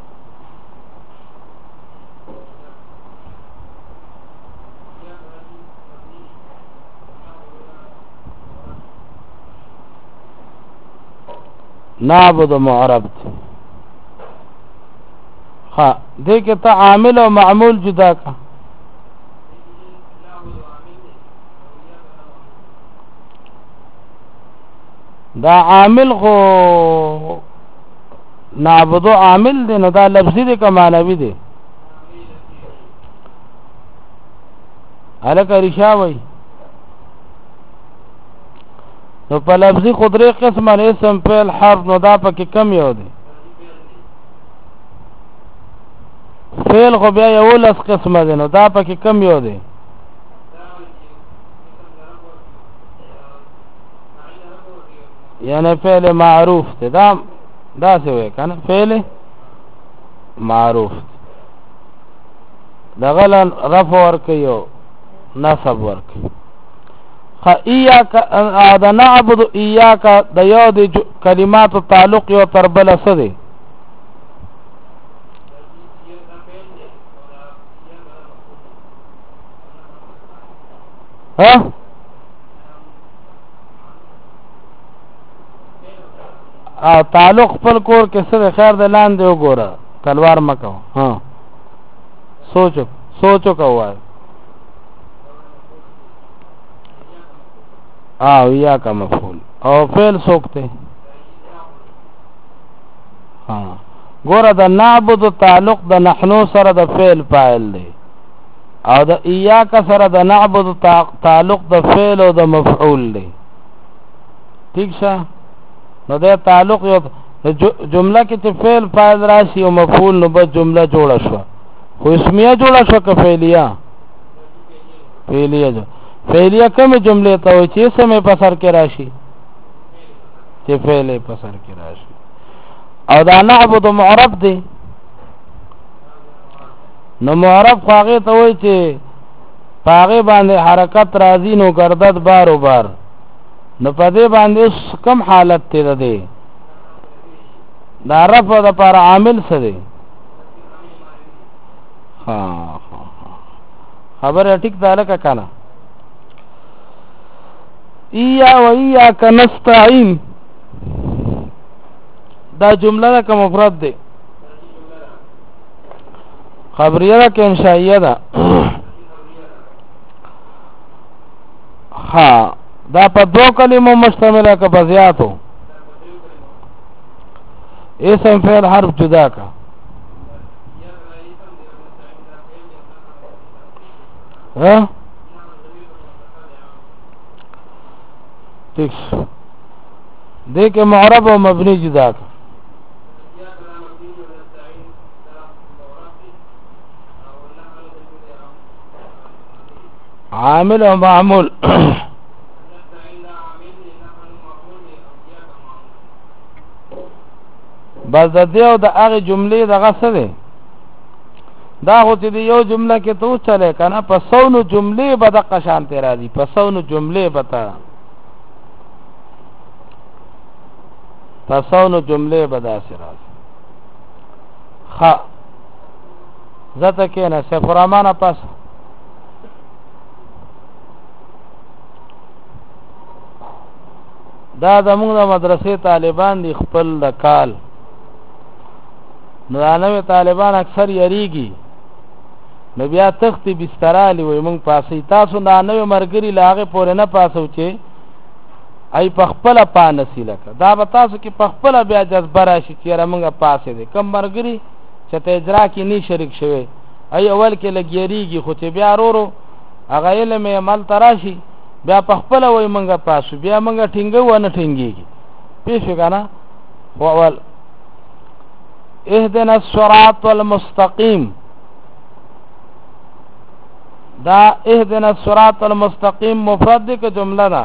نعبد معرب ها دې کې ته عامل او معمول جدا کا دا عامل خو نعبدو عامل دی نو دا لفظی دی که معنوی دی الکه رشاوی نو په لفظی خودری قسم اسم فعل حرف نو دا پکې کم یو دی فعل خو بیا یو لس قسمه دی نو دا پکې کم یو دی یعنی فعل معروف دی دا څه وایي کنه فعل معروف دغه رفع ورکوي او نصب ورکوي ایاک دا نعبد ایاک د یو د کلمات تعلق یو تر بل څه دی ها او تعلق خپل کور کې څه خیر د لاندې وګوره تلوار مکو ها سوچو کوه او یا کا مفعول او فعل سوکته ها ګوره د نعبد تعلق د نحنو سره د فعل فاعل دی او د ایاک سره د نعبد تعلق د فعل او د مفعول دی ٹھیک شه نو د تعلق یو جمله کې چې فعل فاعل راشي او مفعول نو بس جمله جوړه شو خو اسمیه جوړه شو که فعلیه فعلیه کوم جمله ته وایي چې سمې په سر کې راشي چې فعل په سر کې راشي او دا نعبد معرب دی نو معرب خو هغې ته وایي چې په هغې باندې حرکت راځي نو گردد بار و بار نو په دې باندې اوس کم حالت دی د دې دا رفع دپاره عامل څه دی خبره ټیک ده لکه که نه ایا و ایاک نستعین دا جمله ده که مفرد دی خبریه ده که انشائیه ده ها دا په دو کلمو مشتمله که په زیاتو اسم فعل حرف جدا کا ها ٹھیک دیکھ معرب و مبنی جدا کا عامل و معمول بس د دې او د هغه جملې دغه څه دی دا خو چې یو جمله کې تو چلے کنه په 100 نو جملې به د قشان ته راځي په 100 نو جملې بتا په 100 نو جملې به داسې راځي خ زته کې نه سفرمانه پس دا زموږ د مدرسې طالبان دي خپل د کال نو نوې طالبان اکثر یریږي نو بیا تختی بسترالی وي مونږ پاسې تاسو نه نوې مرګري لاغه پورې نه پاسو چې ای پخپل پانسی لکه دا به تاسو کې پخپل بیا جذبه راشي چې رمغه پاسې دي کم مرګري چې ته اجرا کې نه شریک شوی ای اول کې لګیریږي خو چې بیا ورو هغه علم عمل تراشي بیا پخپل وای مونږه پاسو بیا مونږه ټینګو ونه ټینګيږي پیښ کنه اول اهدنا الصراط المستقيم دا اهدنا الصراط المستقيم مفرد کې جمله ده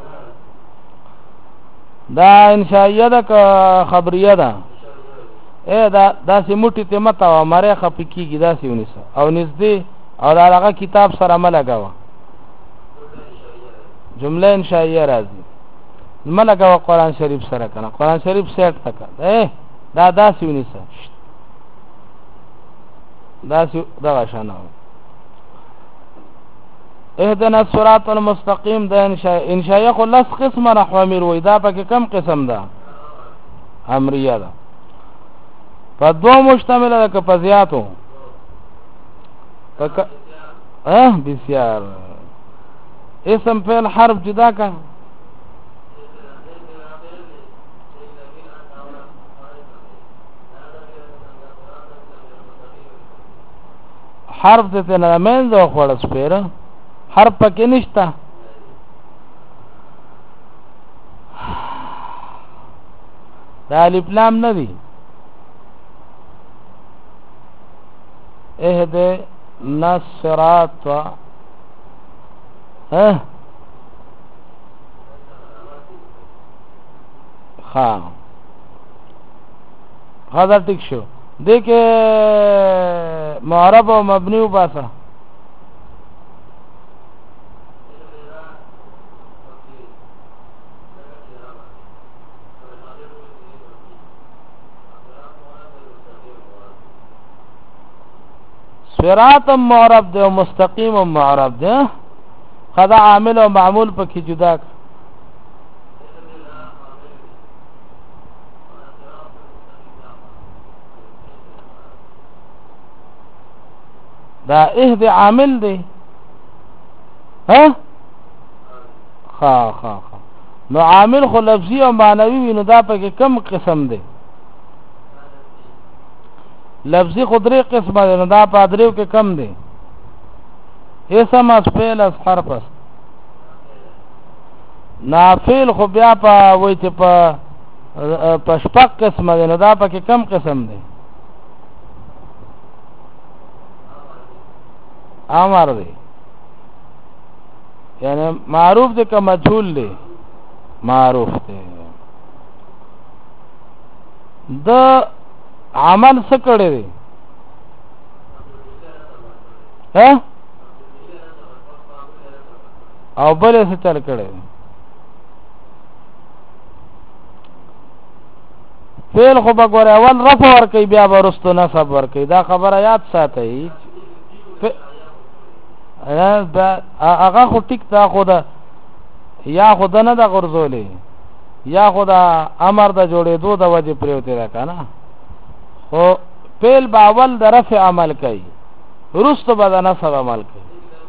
دا انشائیه ده که خبریه ده دا سیموټی ته متا و ماره خپکیږي دا سیونیسه او نږدې او دا هغه کتاب سره ملګاوه جمله انشائیه راځي ملګاوه قرآن شریف سره کنه قرآن شریف سیټ تک دا سیونیسه دا شانه اهدنا الصراط المستقيم دا انشاء خلاص قسم رحمیر وې دا پکې کم قسم ده امریه ده په دو مشتمل ده که په زیاتو بسیار اسم فعل حرف جدا کا حرف ته نه منځ او خلاص پیره حرف پکې نشتا دا الف لام نه دي اهدنا الصراط هذا ټیک شو دیکھے معرب و مبنی و باسا صراط معرب دے و مستقیم معرب دے خدا عامل و معمول پکی جدا دا اهد عامل دی نو عامل خو لفظی او معنوي وي نو دا پکې کم قسم دی لفظی خو درې قسمه دی نو دا په دریو کې کم دی اسم از فعل از حرف است نافعل خو بیا په وای چې په شپږ قسمه دی نو دا پکې کم قسم دی امر دی یعنی معروف دی که مجهول دی معروف دی د عمل څه کړی دی او بل څه چل کړی دی فعل خو بګوره اول رفع ور کوي بیا ورستو نصب ور کوي دا خبره یاد ساتئ هغه خو ټیک دا خو دا یا خدا نه دا غرزولې یا خدا امر دا جوړېدو د وجه پریوته را کنه خو فعل باول د رفع عمل کوي رست به د نصب عمل کوي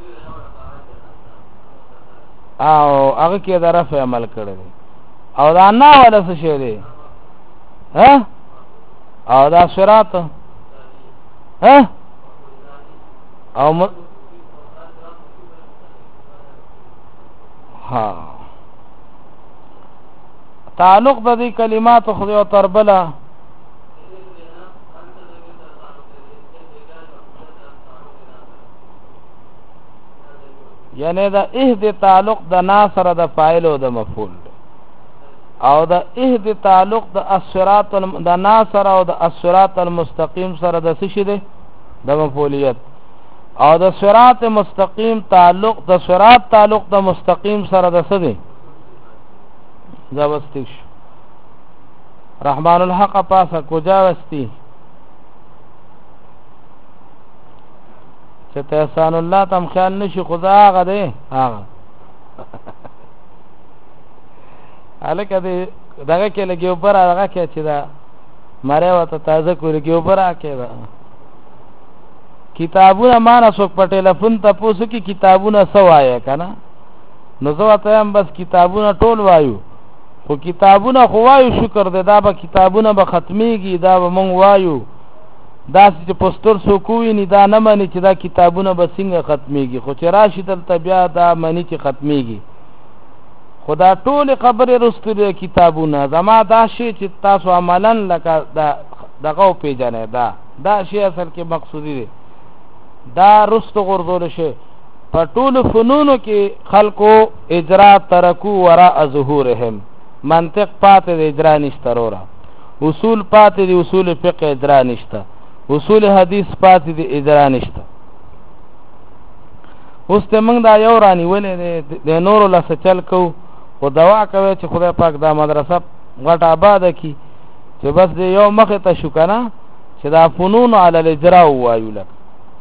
او هغه کې د رفع عمل کړی او دا نه ولا څه شی دی او دا صراط او تعلق د دې کلمات خو او تربله یعنی دا اهد تعلق د ناصر د فاعل او د مفعول او د اهد تعلق د الصراط د ناصر او د الصراط المستقیم سره د څه شي دی د مفعولیت او د صراط مستقیم تعلق د صراط تعلق د مستقیم سره د څه دی زوستیش رحمان الحق پاسه کوجاوستی چې احسان الله تم خیال نشي خدا هغه دی هغه الکه دغه کې لګي پر هغه کې چې دا ماره وته تازه کوي کې پر راکې دا کتابونه مان څوک په ټلیفون ته پوسو کې کتابونه سوایا کنه نو زه ته هم بس کتابونه ټول وایو خو کتابونه خو وایو شکر دې دا به کتابونه به ختميږي دا به مونږ وایو دا چې پوسټر سو کوی نه دا نه مانی چې دا کتابونه به څنګه ختميږي خو چې راشي دلته بیا دا مانی چې ختميږي خدا ټول خبره رستو کتابونه زما دا شی چې تاسو عملاً لکه دغه پیژنې دا شی اصل کې مقصودی دی دا رستو غرضول شي په ټول فنونو کې خلقو اجرا ترکو وراء ظهورهم منطق پاتې د اجرا نشته رورا اصول پاتې د اصول فقه اجرا نشته اصول حدیث پاتې د اجرا نشته اوس ته موږ دا یو رانی ولې د نورو لاسه چل کو او دوا کوي چې خدای پاک دا مدرسه غټه آباد کی چې بس د یو مخه ته شو کنه چې دا فنون علی الاجرا وایو لك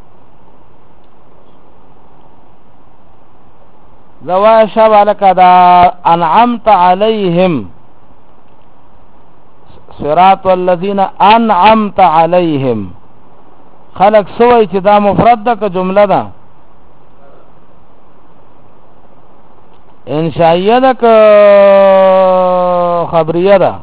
زوا شابه لك دا انعمت عليهم صراط الذين انعمت عليهم خلق سوی چې دا مفرد ده که جمله ده انشائیه ده که خبریه ده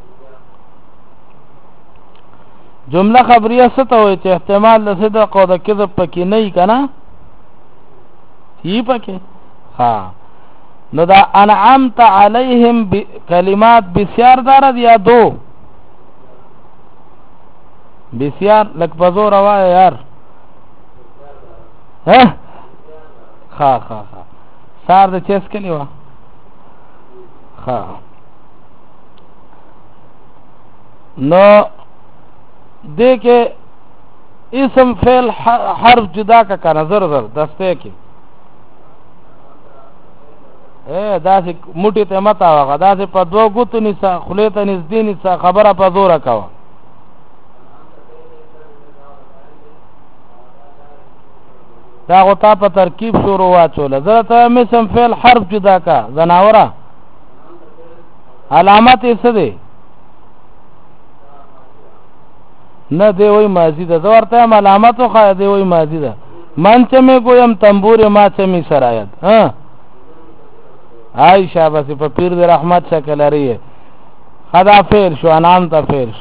جمله خبریه څه ته وایي چې احتمال د صدق او د کذب پکې نه وي که نه یي پکې ها نو دا انعمت علیهم کلمات بسیار دارد یا دو بسیار لک بزور وای یار ها سار د چیس کلی وا ها نو دیکھے اسم فعل حرف جدا کا نظر دستے کې دا سه موټی ته متا واغه دا سه په دوه ګوتو نسا خلیته نزدې نسا خبره په زور کاوه دا غوتا په ترکیب شروع واچول زړه مسم فعل حرف جدا کا زناوره علامت یې څه دی نه دی وای ماضی ده زورته علامت خو دی وای ماضی ده من چې مې ګویم تنبور ما چې می سرایت ها عائشہ بس په پیر د رحمت شکل لري خدا فعل شو انام ته فعل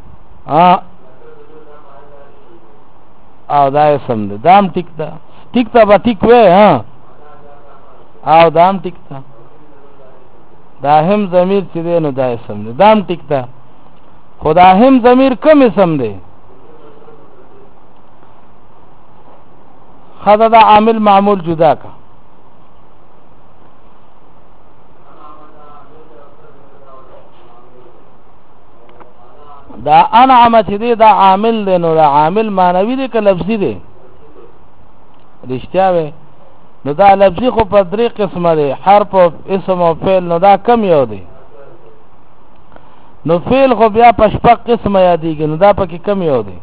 او دا سم ده دام ټیک ده ټیک ته به ټیک وې ها او دام ټیک ده دا هم ضمیر چې ده نو دا سم ده دام ټیک ده خدا هم ضمیر کم سم ده خدا دا عامل معمول جدا کا دا انعم چې دی دا عامل دی نو دا عامل معنوي دی که لفظي دی رښتیا وي نو دا لفظي خو په درې قسمه دی حرف او اسم او فعل نو دا کم یو دی نو فعل خو بیا په شپږ قسمه یادېږي نو دا پکې کم یو دی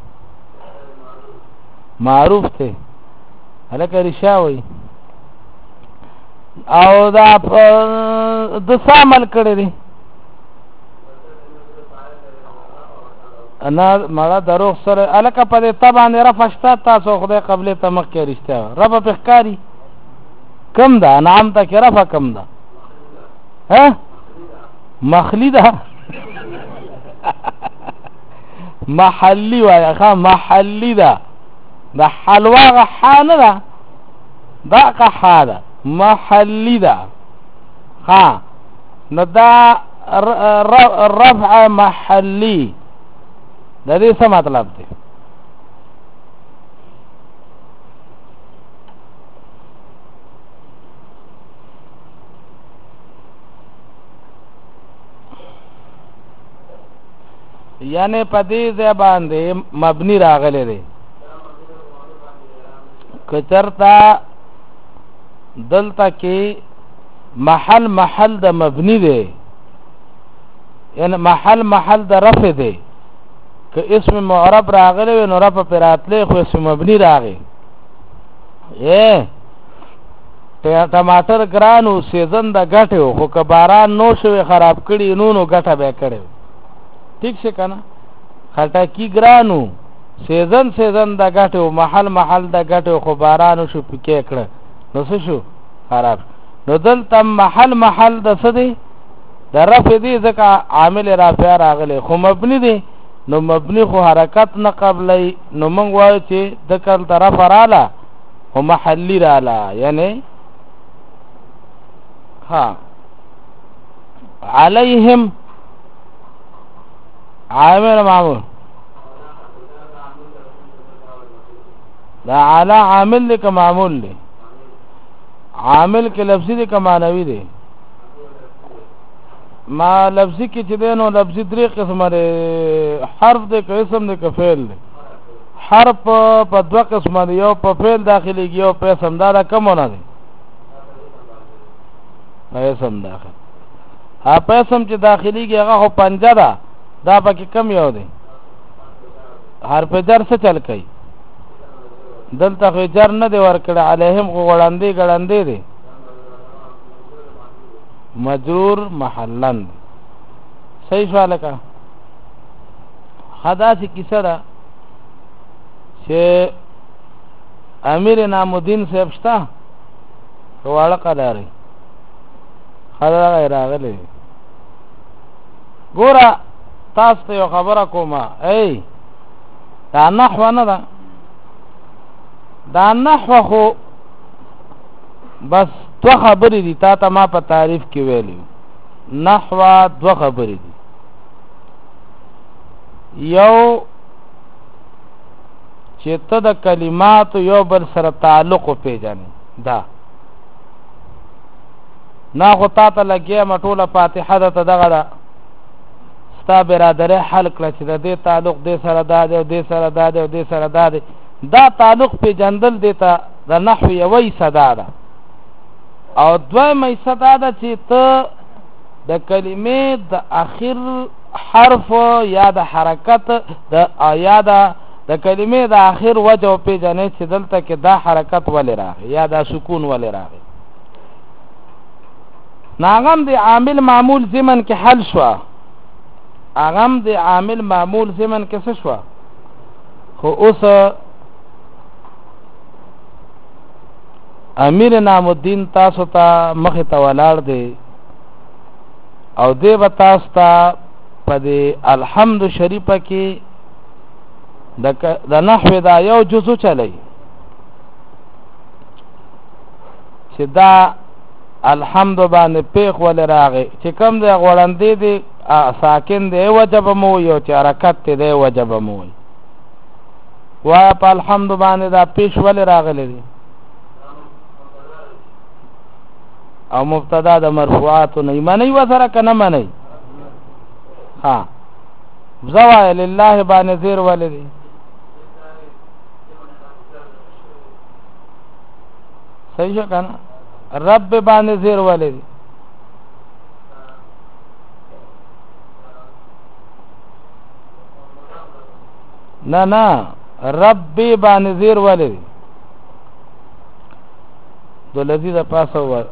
معروف دی هلکه رښتیا وي او دا د څه عمل کړی دی انا مړه دروغ سره الکه په دې تبان رفشتا تاسو خدای قبل ته مخ کې رښتیا رب په ښکاری کم ده نام ته کې رفع کم ده ها مخلی ده محلی وای ښا محلی ده د حلوا غحانه ده دا قحاده محلی ده ها نو دا رفع محلی د دې څه مطلب دی یعنی په دې ځای باندې مبني راغلی دی که چرته دلته کې محل د مبني دی یعنی محل د رفع دی که اسم معرب راغلی وي نو رفع پر راتلی خو اسم مبني راغی ټماټر ګرانو سیزن د ګټو خو که باران نو شوی خراب کړي نو ګټه به کړي ٹھیک شي کنه خټکی ګرانو سیزن د ګټو محل د ګټو خو باران شو پکې کړه نو څه شو خراب نو دلته محل د څه دی د رفع دی ځکه عامل رافع راغلی خو مبني دی نو مبني خو حرکت نه قبلی نو موږ وایو چې د کل طرف رااله او محلی رااله یعنی ها علیهم عامل معمول دا علا عامل دی که معمول دی عامل کې لفظي دی که معنوي دی ما لفظي کې چې دی نو لفظي درې قسمه دی حرف دی که اسم دی که فعل دی حرف په دوه قسمه دی یو په فعل داخليږي یو په اسم دا کومونه دی په اسم داخل ها په اسم چې داخليږي هغه خو پنځه ده دا پکې کم یو دی حرف جر څه چل کوي دلته خو جر نه دی ورکړی علیهم خو غړندې دی مجرور محلن صحیح شو لکه خدا سی کیسه ده چې امیر نام الدین صاحب شته واړه قداري خدا راغلی ګوره تاسو ته یو خبره کومه ای دا نحو نه ده دا نحو خو بس دو خبرې دي تا ته ما په تعریف کې ویلی نحو دو خبرې دي یو چې ته د کلماتو یو بل سره تعلق وپېژنې دا نه خو تا ته لګیا ټوله فاتحه ده ته دغه ده ستا برادرۍ حل کړه چې د دې تعلق دې سره دا دی او دې سره دا دی او دې سره دا دی دا تعلق پېژندل دې ته د نحو یوه صدا ده او دویمه صدا ده چې ته د کلمې د اخر حرف یا د حرکت یا د کلمې د اخر وجه وپېژنې چې دلته کې دا حرکت ولې راغی یا دا سکون ولې راغی ناغم د عامل معمول زمن کې حل شو اغم د عامل معمول زمن کې څه شو خو اوس امیر نام الدین تاسو ته مخې ته ولاړ دی او دی به تاسو ته په دې الحمد شریفه کې د نحو دا یو جزو چلی چې دا الحمد باندې پیخ ولې راغی چې کم دی غوړندې دی ساکن دی وجب مو یو چې حرکت دی وجب مو وای په الحمد باندې دا پیش ولې راغلی دی او مبتدا د مرفوعات نه معنی وسره کنه معنی ها زوال لله باندې زیر ولدي صحیح کنه رب باندې زیر ولدي نه رب باندې زیر ولدي دو لذیذ پاسه و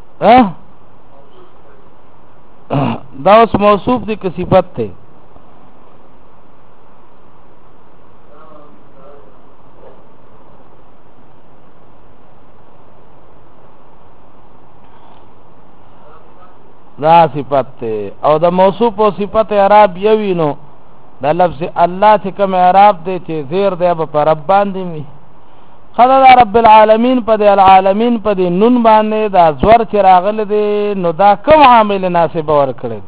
دا اوس موصوف دی که صفت ته دا صفت ته او د موصوف او صفت اعراب یوی نو دا لفظ الله چې کوم اعراب دی چې زیر دی په رب باندې می خدای رب العالمین په دې العالمین په دې نون باندې دا زور چې راغله دي نو دا کوم عامل ناسب ور کړی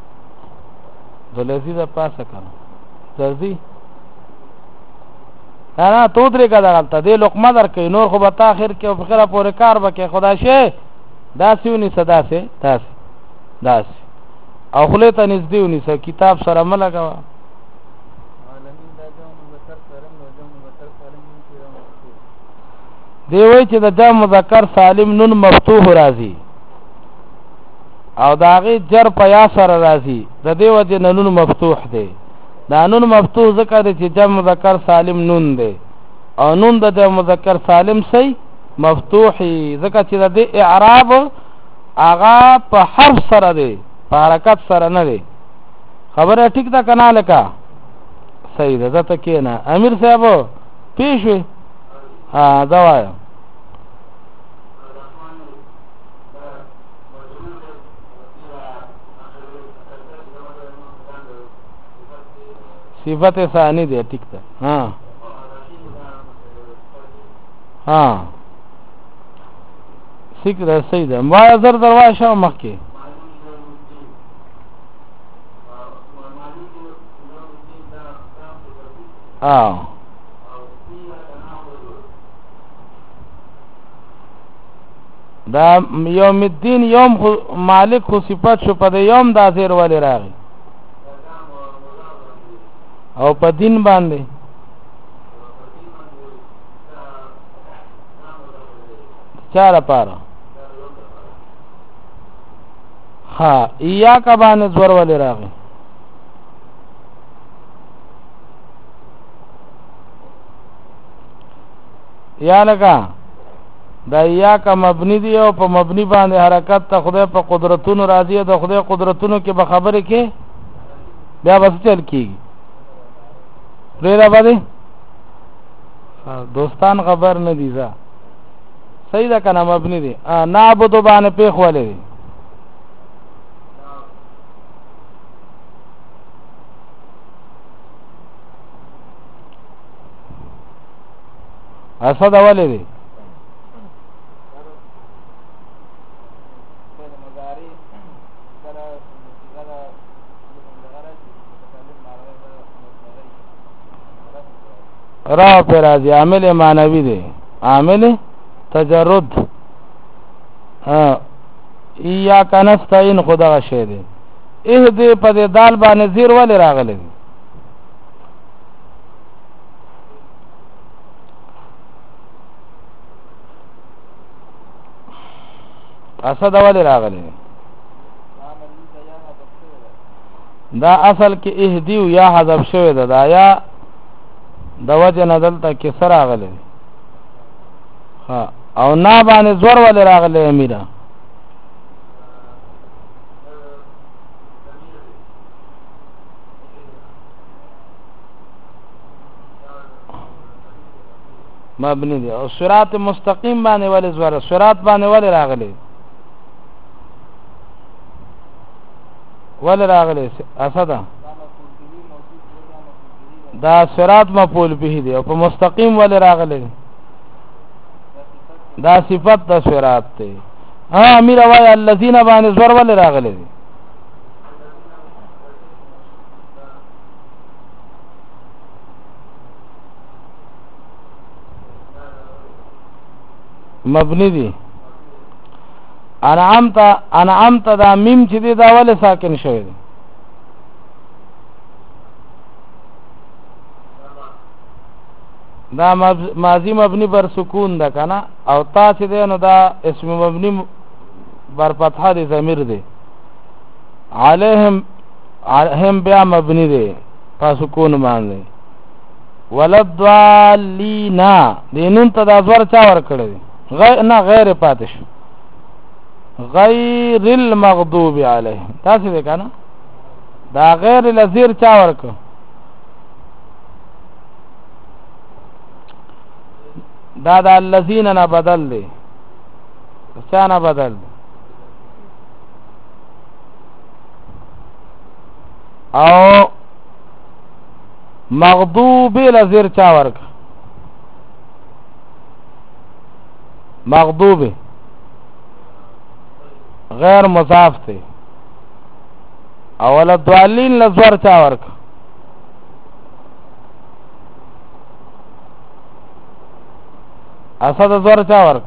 دلزی دا پاسه کنه درزی نه تو درې کا دغلته دې لقمه درکې نور خو به تا اخر کې په خیره پورې کار وکړي خدا شي داسې ونیسه داسې او خولې ته نږدې ونیسه کتاب سره مه لګوه دی وایي چې د جمع مذکر سالم نون مفتوح راځي او د هغې جر په یا سره راځي د دې وجې نه نون مفتوح دی دا نون مفتوح ځکه دی چې جمع مذکر سالم نون دی او نون د جمع مذکر سالم سی مفتوحي ځکه چې د دې اعراب هغه په حرف سره دی په حرکت سره نه دی خبره ټیک ده که نه لکه صحیح ده ته کښېنه امیر صاحب پېښ وې دا وایم صفت ثانی دی ٹھیک ده ٹھیک ده صحیح ده ما زر درواشه مخکې دا یوم الدین یوم مالک خو صفت شو په د یوم دا زیر والی راغی او په دین باندې چا لپاره ایاک باندې زور والی راغی یا لکه دا ایاک مبنی دی او په مبنی باندې حرکت ته خدای په قدرتونو راضی د خدای قدرتونو کې به خبره کې بیا بس چل کیږي پریرا باندې دوستان خبر نه دي ځا صحیح ده کنه مبنی دی نعبدو باندې پیخ ولې دی اسد ولې دی را پر راځي عامل معنوي دی عامل تجرد ایاک نستعين خدا شی دی دې په دې دال باندې زیر ولې راغلی اسد ولې راغلی دا اصل کې اهدیو یا حذف شوی دا یا د وجه نه دلته کې سره راغلی او نا باندې زور ولې راغلی امیره مبنی دی او صراط مستقیم باندې ولې زور صراط باندې ولې راغلی اسدا دا صراط مفعول به دی او په مستقیم ولې راغلی دا صفت د صراط دی امیر وای الذين باندې زور ولې راغلی مبنی دی انعمت دا میم چې دی دا ولې ساکن شوی دی دا ماضی مبنی بر سکون ده کنه او تا چې دی نو دا اسم مبنی بر فتحه دی ضمیر دی علیهم بیا مبنی دی په سکون باندې ولضالینا دینون ته دا زور چا ور کړی غیر پاتش غیر المغضوب علیهم تاسو دی کنه دا غیر لذیر چا ور کړ دا د الذین نه بدل دی چا نه بدل دی او مغضوب لذیر چا ورک مغضوب غیر مضاف ته اول الضالین لزور چا ورک اسد زور چا ورک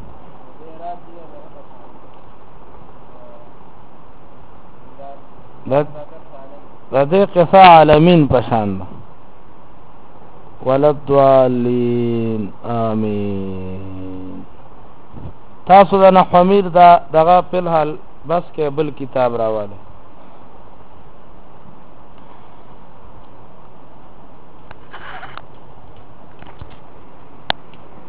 د دې قصه عالمین پشان ولدوالین آمین. تاسو د نحو امیر دا دغه په الحال بس کې بل کتاب راواله